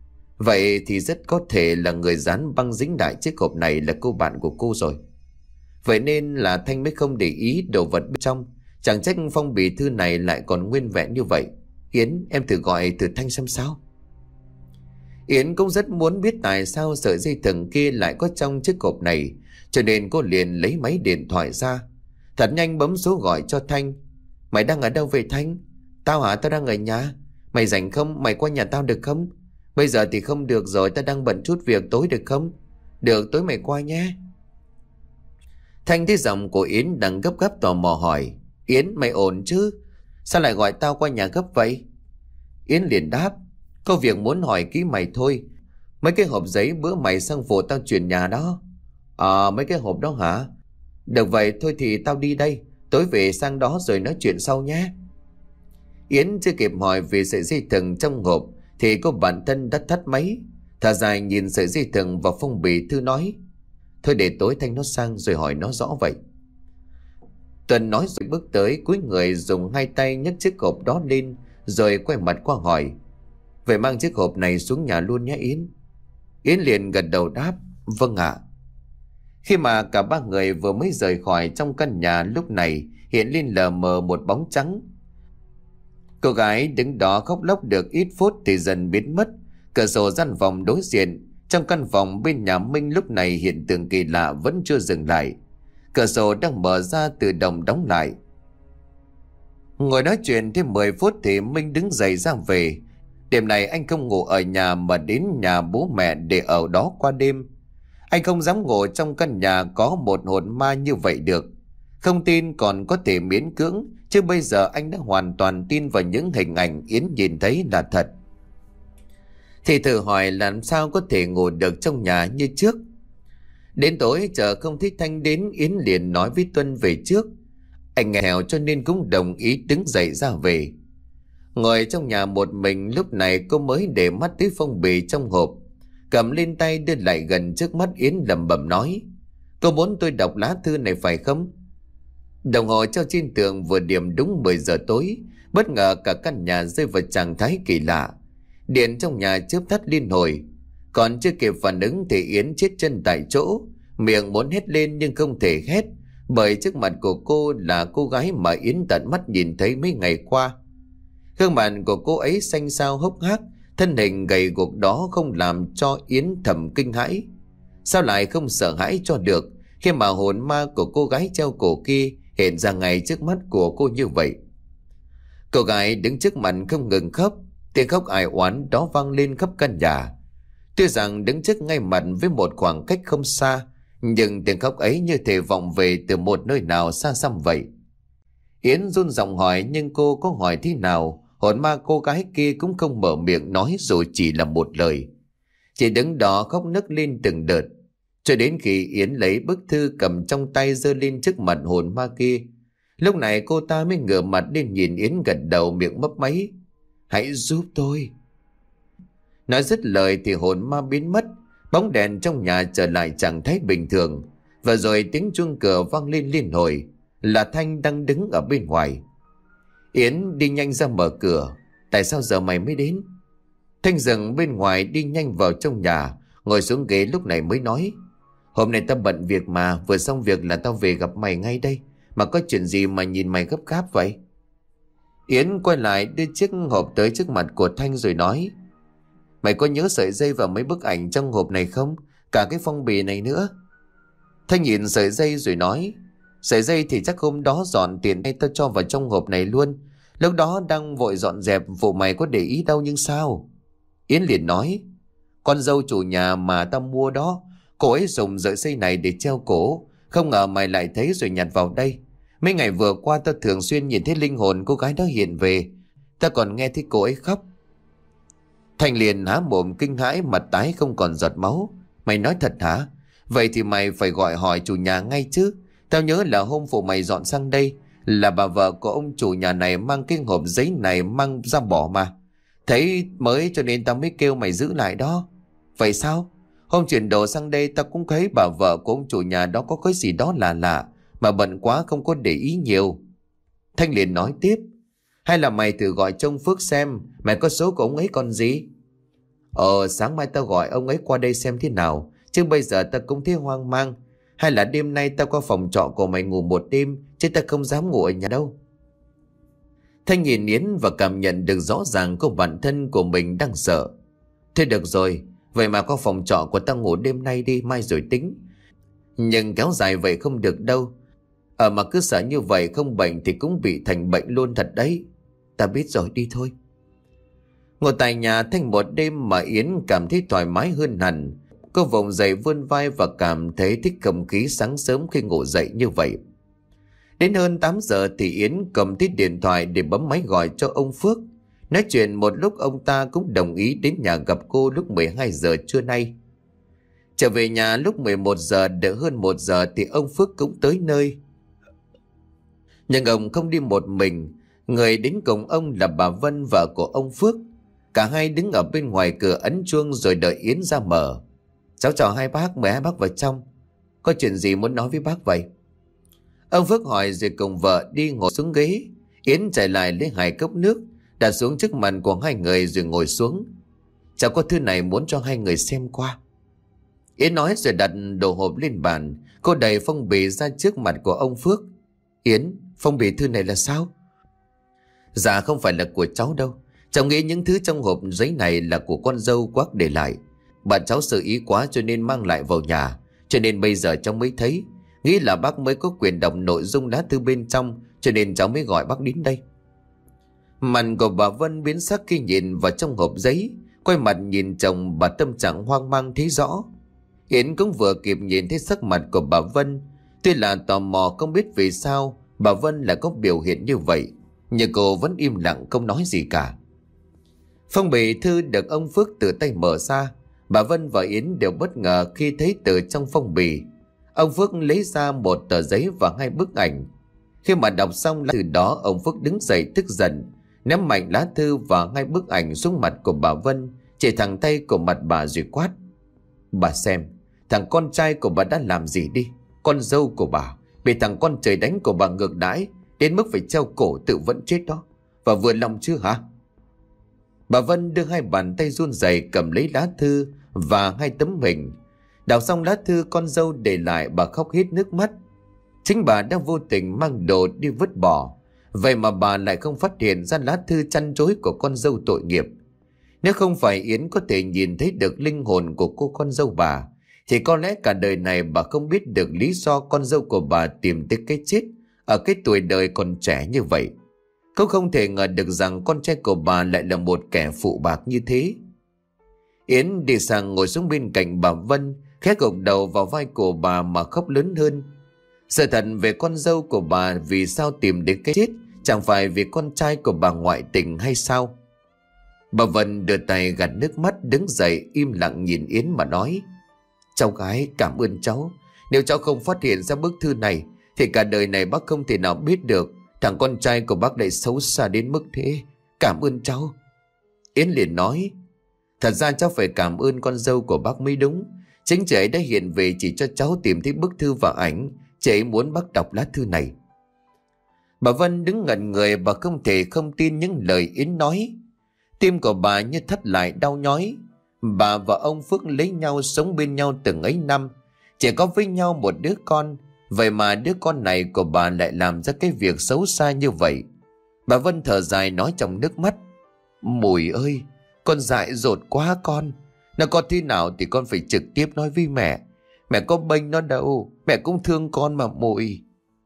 Vậy thì rất có thể là người dán băng dính lại chiếc hộp này là cô bạn của cô rồi. Vậy nên là Thanh mới không để ý đồ vật bên trong. Chẳng trách phong bì thư này lại còn nguyên vẹn như vậy. Yến, em thử gọi thử Thanh xem sao. Yến cũng rất muốn biết tại sao sợi dây thừng kia lại có trong chiếc hộp này, cho nên cô liền lấy máy điện thoại ra, thật nhanh bấm số gọi cho Thanh. Mày đang ở đâu vậy Thanh? Tao hả? Tao đang ở nhà. Mày rảnh không? Mày qua nhà tao được không? Bây giờ thì không được rồi, tao đang bận chút việc, tối được không? Được, tối mày qua nhé. Thanh thấy giọng của Yến đang gấp gáp tò mò hỏi: Yến, mày ổn chứ? Sao lại gọi tao qua nhà gấp vậy? Yến liền đáp: Có việc muốn hỏi kỹ mày thôi. Mấy cái hộp giấy bữa mày sang phụ tao chuyển nhà đó. À, mấy cái hộp đó hả? Được vậy, thôi thì tao đi đây. Tối về sang đó rồi nói chuyện sau nhé. Yến chưa kịp hỏi về sợi dây thừng trong hộp thì cô bản thân đã tắt máy, thở dài nhìn sợi dây thừng và phong bì thư nói: Thôi để tối Thanh nó sang rồi hỏi nó rõ vậy. Tuần nói rồi bước tới cúi người dùng hai tay nhấc chiếc hộp đó lên rồi quay mặt qua hỏi: Vậy mang chiếc hộp này xuống nhà luôn nhé Yến. Yến liền gật đầu đáp: Vâng ạ. Khi mà cả ba người vừa mới rời khỏi trong căn nhà, lúc này hiện lên lờ mờ một bóng trắng. Cô gái đứng đó khóc lóc được ít phút thì dần biến mất. Cửa sổ gian phòng đối diện trong căn phòng bên nhà Minh lúc này hiện tượng kỳ lạ vẫn chưa dừng lại. Cửa sổ đang mở ra tự động đóng lại. Ngồi nói chuyện thêm mười phút thì Minh đứng dậy ra về. Đêm này anh không ngủ ở nhà mà đến nhà bố mẹ để ở đó qua đêm. Anh không dám ngủ trong căn nhà có một hồn ma như vậy được. Không tin còn có thể miễn cưỡng, chứ bây giờ anh đã hoàn toàn tin vào những hình ảnh Yến nhìn thấy là thật. thì thử hỏi làm sao có thể ngủ được trong nhà như trước. Đến tối chờ không thấy Thanh đến, Yến liền nói với Tuân về trước. Anh nghèo cho nên cũng đồng ý đứng dậy ra về. Ngồi trong nhà một mình, lúc này cô mới để mắt tới phong bì trong hộp, cầm lên tay đưa lại gần trước mắt Yến, lẩm bẩm nói: Cô muốn tôi đọc lá thư này phải không? Đồng hồ treo trên tường vừa điểm đúng mười giờ tối. Bất ngờ cả căn nhà rơi vào trạng thái kỳ lạ. Điện trong nhà chớp tắt liên hồi. Còn chưa kịp phản ứng thì Yến chết chân tại chỗ, miệng muốn hét lên nhưng không thể hét, bởi trước mặt của cô là cô gái mà Yến tận mắt nhìn thấy mấy ngày qua. Gương mặt của cô ấy xanh xao hốc hác, thân hình gầy guộc đó không làm cho Yến thầm kinh hãi. Sao lại không sợ hãi cho được khi mà hồn ma của cô gái treo cổ kia hiện ra ngay trước mắt của cô như vậy? Cô gái đứng trước mặt không ngừng khóc, tiếng khóc ai oán đó vang lên khắp căn nhà. Tuy rằng đứng trước ngay mặt với một khoảng cách không xa, nhưng tiếng khóc ấy như thể vọng về từ một nơi nào xa xăm vậy. Yến run giọng hỏi, nhưng cô có hỏi thế nào, hồn ma cô gái kia cũng không mở miệng nói dù chỉ là một lời. Chỉ đứng đó khóc nức lên từng đợt, cho đến khi Yến lấy bức thư cầm trong tay giơ lên trước mặt hồn ma kia. Lúc này cô ta mới ngửa mặt lên nhìn Yến, gật đầu miệng mấp máy: Hãy giúp tôi. Nói dứt lời thì hồn ma biến mất, bóng đèn trong nhà trở lại trạng thái bình thường. Và rồi tiếng chuông cửa vang lên liên hồi, là Thanh đang đứng ở bên ngoài. Yến đi nhanh ra mở cửa: Tại sao giờ mày mới đến? Thanh dừng bên ngoài đi nhanh vào trong nhà, ngồi xuống ghế lúc này mới nói: Hôm nay tao bận việc mà, vừa xong việc là tao về gặp mày ngay đây. Mà có chuyện gì mà nhìn mày gấp gáp vậy? Yến quay lại đưa chiếc hộp tới trước mặt của Thanh rồi nói: Mày có nhớ sợi dây và mấy bức ảnh trong hộp này không? Cả cái phong bì này nữa. Thanh nhìn sợi dây rồi nói: Sợi dây thì chắc hôm đó dọn tiền hay tao cho vào trong hộp này luôn. Lúc đó đang vội dọn dẹp, vụ mày có để ý đâu nhưng sao? Yến liền nói: Con dâu chủ nhà mà tao mua đó, cô ấy dùng sợi dây này để treo cổ. Không ngờ mày lại thấy rồi nhặt vào đây. Mấy ngày vừa qua tao thường xuyên nhìn thấy linh hồn cô gái đó hiện về. Tao còn nghe thấy cô ấy khóc. Thanh liền há mồm kinh hãi, mặt tái không còn giọt máu. Mày nói thật hả? Vậy thì mày phải gọi hỏi chủ nhà ngay chứ. Tao nhớ là hôm phụ mày dọn sang đây là bà vợ của ông chủ nhà này mang cái hộp giấy này mang ra bỏ mà. Thấy mới cho nên tao mới kêu mày giữ lại đó. Vậy sao? Hôm chuyển đồ sang đây tao cũng thấy bà vợ của ông chủ nhà đó có cái gì đó lạ lạ, mà bận quá không có để ý nhiều. Thanh liền nói tiếp: Hay là mày thử gọi cho ông Phước xem mày có số của ông ấy còn gì? Ờ sáng mai tao gọi ông ấy qua đây xem thế nào, chứ bây giờ tao cũng thấy hoang mang. Hay là đêm nay tao qua phòng trọ của mày ngủ một đêm, chứ tao không dám ngủ ở nhà đâu. Thanh nhìn Yến và cảm nhận được rõ ràng cô bản thân của mình đang sợ. Thôi được rồi, vậy mà qua phòng trọ của tao ngủ đêm nay đi, mai rồi tính. Nhưng kéo dài vậy không được đâu. Ở mà cứ sợ như vậy không bệnh thì cũng bị thành bệnh luôn thật đấy. Ta biết rồi, đi thôi. Ngồi tại nhà Thanh một đêm mà Yến cảm thấy thoải mái hơn hẳn. Cô vùng dậy vươn vai và cảm thấy thích không khí sáng sớm khi ngủ dậy như vậy. Đến hơn tám giờ thì Yến cầm thiết điện thoại để bấm máy gọi cho ông Phước. Nói chuyện một lúc ông ta cũng đồng ý đến nhà gặp cô lúc mười hai giờ trưa nay. Trở về nhà lúc mười một giờ, đợi hơn một giờ thì ông Phước cũng tới nơi. Nhưng ông không đi một mình, người đến cùng ông là bà Vân, vợ của ông Phước. Cả hai đứng ở bên ngoài cửa ấn chuông rồi đợi Yến ra mở. Cháu chào hai bác, mời hai bác vào trong. Có chuyện gì muốn nói với bác vậy? Ông Phước hỏi rồi cùng vợ đi ngồi xuống ghế. Yến chạy lại lấy hai cốc nước, đặt xuống trước mặt của hai người rồi ngồi xuống. Cháu có thư này muốn cho hai người xem qua. Yến nói rồi đặt đồ hộp lên bàn. Cô đẩy phong bì ra trước mặt của ông Phước. Yến, phong bì thư này là sao? Dạ không phải là của cháu đâu. Cháu nghĩ những thứ trong hộp giấy này là của con dâu Quác để lại. Bạn cháu sợ ý quá cho nên mang lại vào nhà, cho nên bây giờ cháu mới thấy, nghĩ là bác mới có quyền đọc nội dung lá thư bên trong, cho nên cháu mới gọi bác đến đây. Mặt của bà Vân biến sắc khi nhìn vào trong hộp giấy. Quay mặt nhìn chồng, bà tâm trạng hoang mang thấy rõ. Yến cũng vừa kịp nhìn thấy sắc mặt của bà Vân. Tuy là tò mò không biết vì sao bà Vân lại có biểu hiện như vậy, nhưng cô vẫn im lặng không nói gì cả. Phong bì thư được ông Phước tự tay mở ra. Bà Vân và Yến đều bất ngờ khi thấy từ trong phong bì ông Phước lấy ra một tờ giấy và hai bức ảnh. Khi mà đọc xong lá thư đó, ông Phước đứng dậy tức giận, ném mạnh lá thư và hai bức ảnh xuống mặt của bà Vân, chỉ thẳng tay của mặt bà rồi quát: "Bà xem, thằng con trai của bà đã làm gì đi? Con dâu của bà bị thằng con trời đánh của bà ngược đãi đến mức phải treo cổ tự vẫn chết đó. Và vừa lòng chưa hả?" Bà Vân đưa hai bàn tay run rẩy cầm lấy lá thư và hai tấm hình. Đọc xong lá thư con dâu để lại, bà khóc hết nước mắt. Chính bà đã vô tình mang đồ đi vứt bỏ, vậy mà bà lại không phát hiện ra lá thư chăn trối của con dâu tội nghiệp. Nếu không phải Yến có thể nhìn thấy được linh hồn của cô con dâu bà, thì có lẽ cả đời này bà không biết được lý do con dâu của bà tìm tới cái chết ở cái tuổi đời còn trẻ như vậy. Cũng không thể ngờ được rằng con trai của bà lại là một kẻ phụ bạc như thế. Yến đi sang ngồi xuống bên cạnh bà Vân, khẽ gục đầu vào vai của bà mà khóc lớn hơn. Sự thật về con dâu của bà vì sao tìm đến cái chết chẳng phải vì con trai của bà ngoại tình hay sao? Bà Vân đưa tay gạt nước mắt, đứng dậy im lặng nhìn Yến mà nói: "Cháu gái, cảm ơn cháu. Nếu cháu không phát hiện ra bức thư này thì cả đời này bác không thể nào biết được thằng con trai của bác lại xấu xa đến mức thế. Cảm ơn cháu." Yến liền nói: "Thật ra cháu phải cảm ơn con dâu của bác mới đúng. Chính chị ấy đã hiện về chỉ cho cháu tìm thấy bức thư và ảnh. Chị ấy muốn bác đọc lá thư này." Bà Vân đứng ngẩn người, bà không thể không tin những lời Yến nói. Tim của bà như thắt lại đau nhói. Bà và ông Phước lấy nhau, sống bên nhau từng ấy năm, chỉ có với nhau một đứa con. Vậy mà đứa con này của bà lại làm ra cái việc xấu xa như vậy. Bà Vân thở dài nói trong nước mắt: "Mùi ơi, con dại dột quá con. Nó có thế nào thì con phải trực tiếp nói với mẹ. Mẹ có bênh nó đâu, mẹ cũng thương con mà Mùi."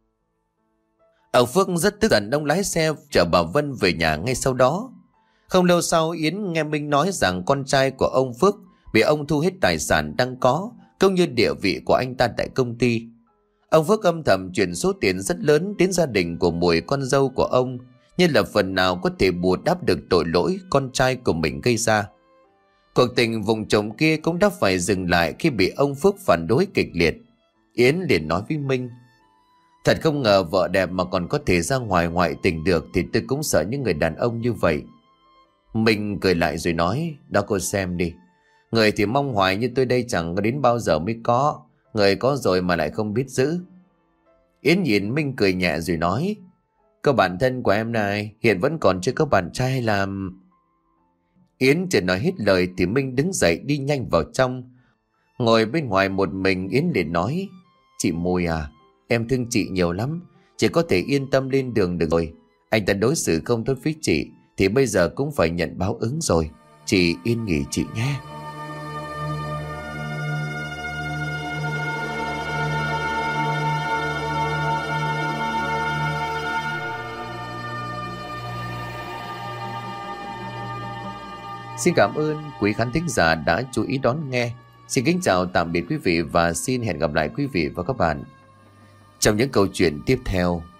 Ông Phước rất tức giận, ông lái xe chở bà Vân về nhà ngay sau đó. Không lâu sau, Yến nghe Minh nói rằng con trai của ông Phước bị ông thu hết tài sản đang có, cũng như địa vị của anh ta tại công ty. Ông Phước âm thầm chuyển số tiền rất lớn đến gia đình của Mùi, con dâu của ông, như là phần nào có thể bù đắp được tội lỗi con trai của mình gây ra. Cuộc tình vùng trồng kia cũng đã phải dừng lại khi bị ông Phước phản đối kịch liệt. Yến liền nói với Minh: "Thật không ngờ vợ đẹp mà còn có thể ra ngoài ngoại tình được, thì tôi cũng sợ những người đàn ông như vậy." Minh cười lại rồi nói: "Đó cô xem đi, người thì mong hoài như tôi đây chẳng có đến bao giờ mới có, người có rồi mà lại không biết giữ." Yến nhìn Minh cười nhẹ rồi nói: "Cô bạn thân của em này hiện vẫn còn chưa có bạn trai làm..." Yến chưa nói hết lời thì Minh đứng dậy đi nhanh vào trong. Ngồi bên ngoài một mình, Yến liền nói: "Chị Mùi à, em thương chị nhiều lắm, chị có thể yên tâm lên đường được rồi. Anh ta đối xử không tốt với chị thì bây giờ cũng phải nhận báo ứng rồi. Chị yên nghỉ chị nhé." Xin cảm ơn quý khán thính giả đã chú ý đón nghe. Xin kính chào tạm biệt quý vị và xin hẹn gặp lại quý vị và các bạn trong những câu chuyện tiếp theo.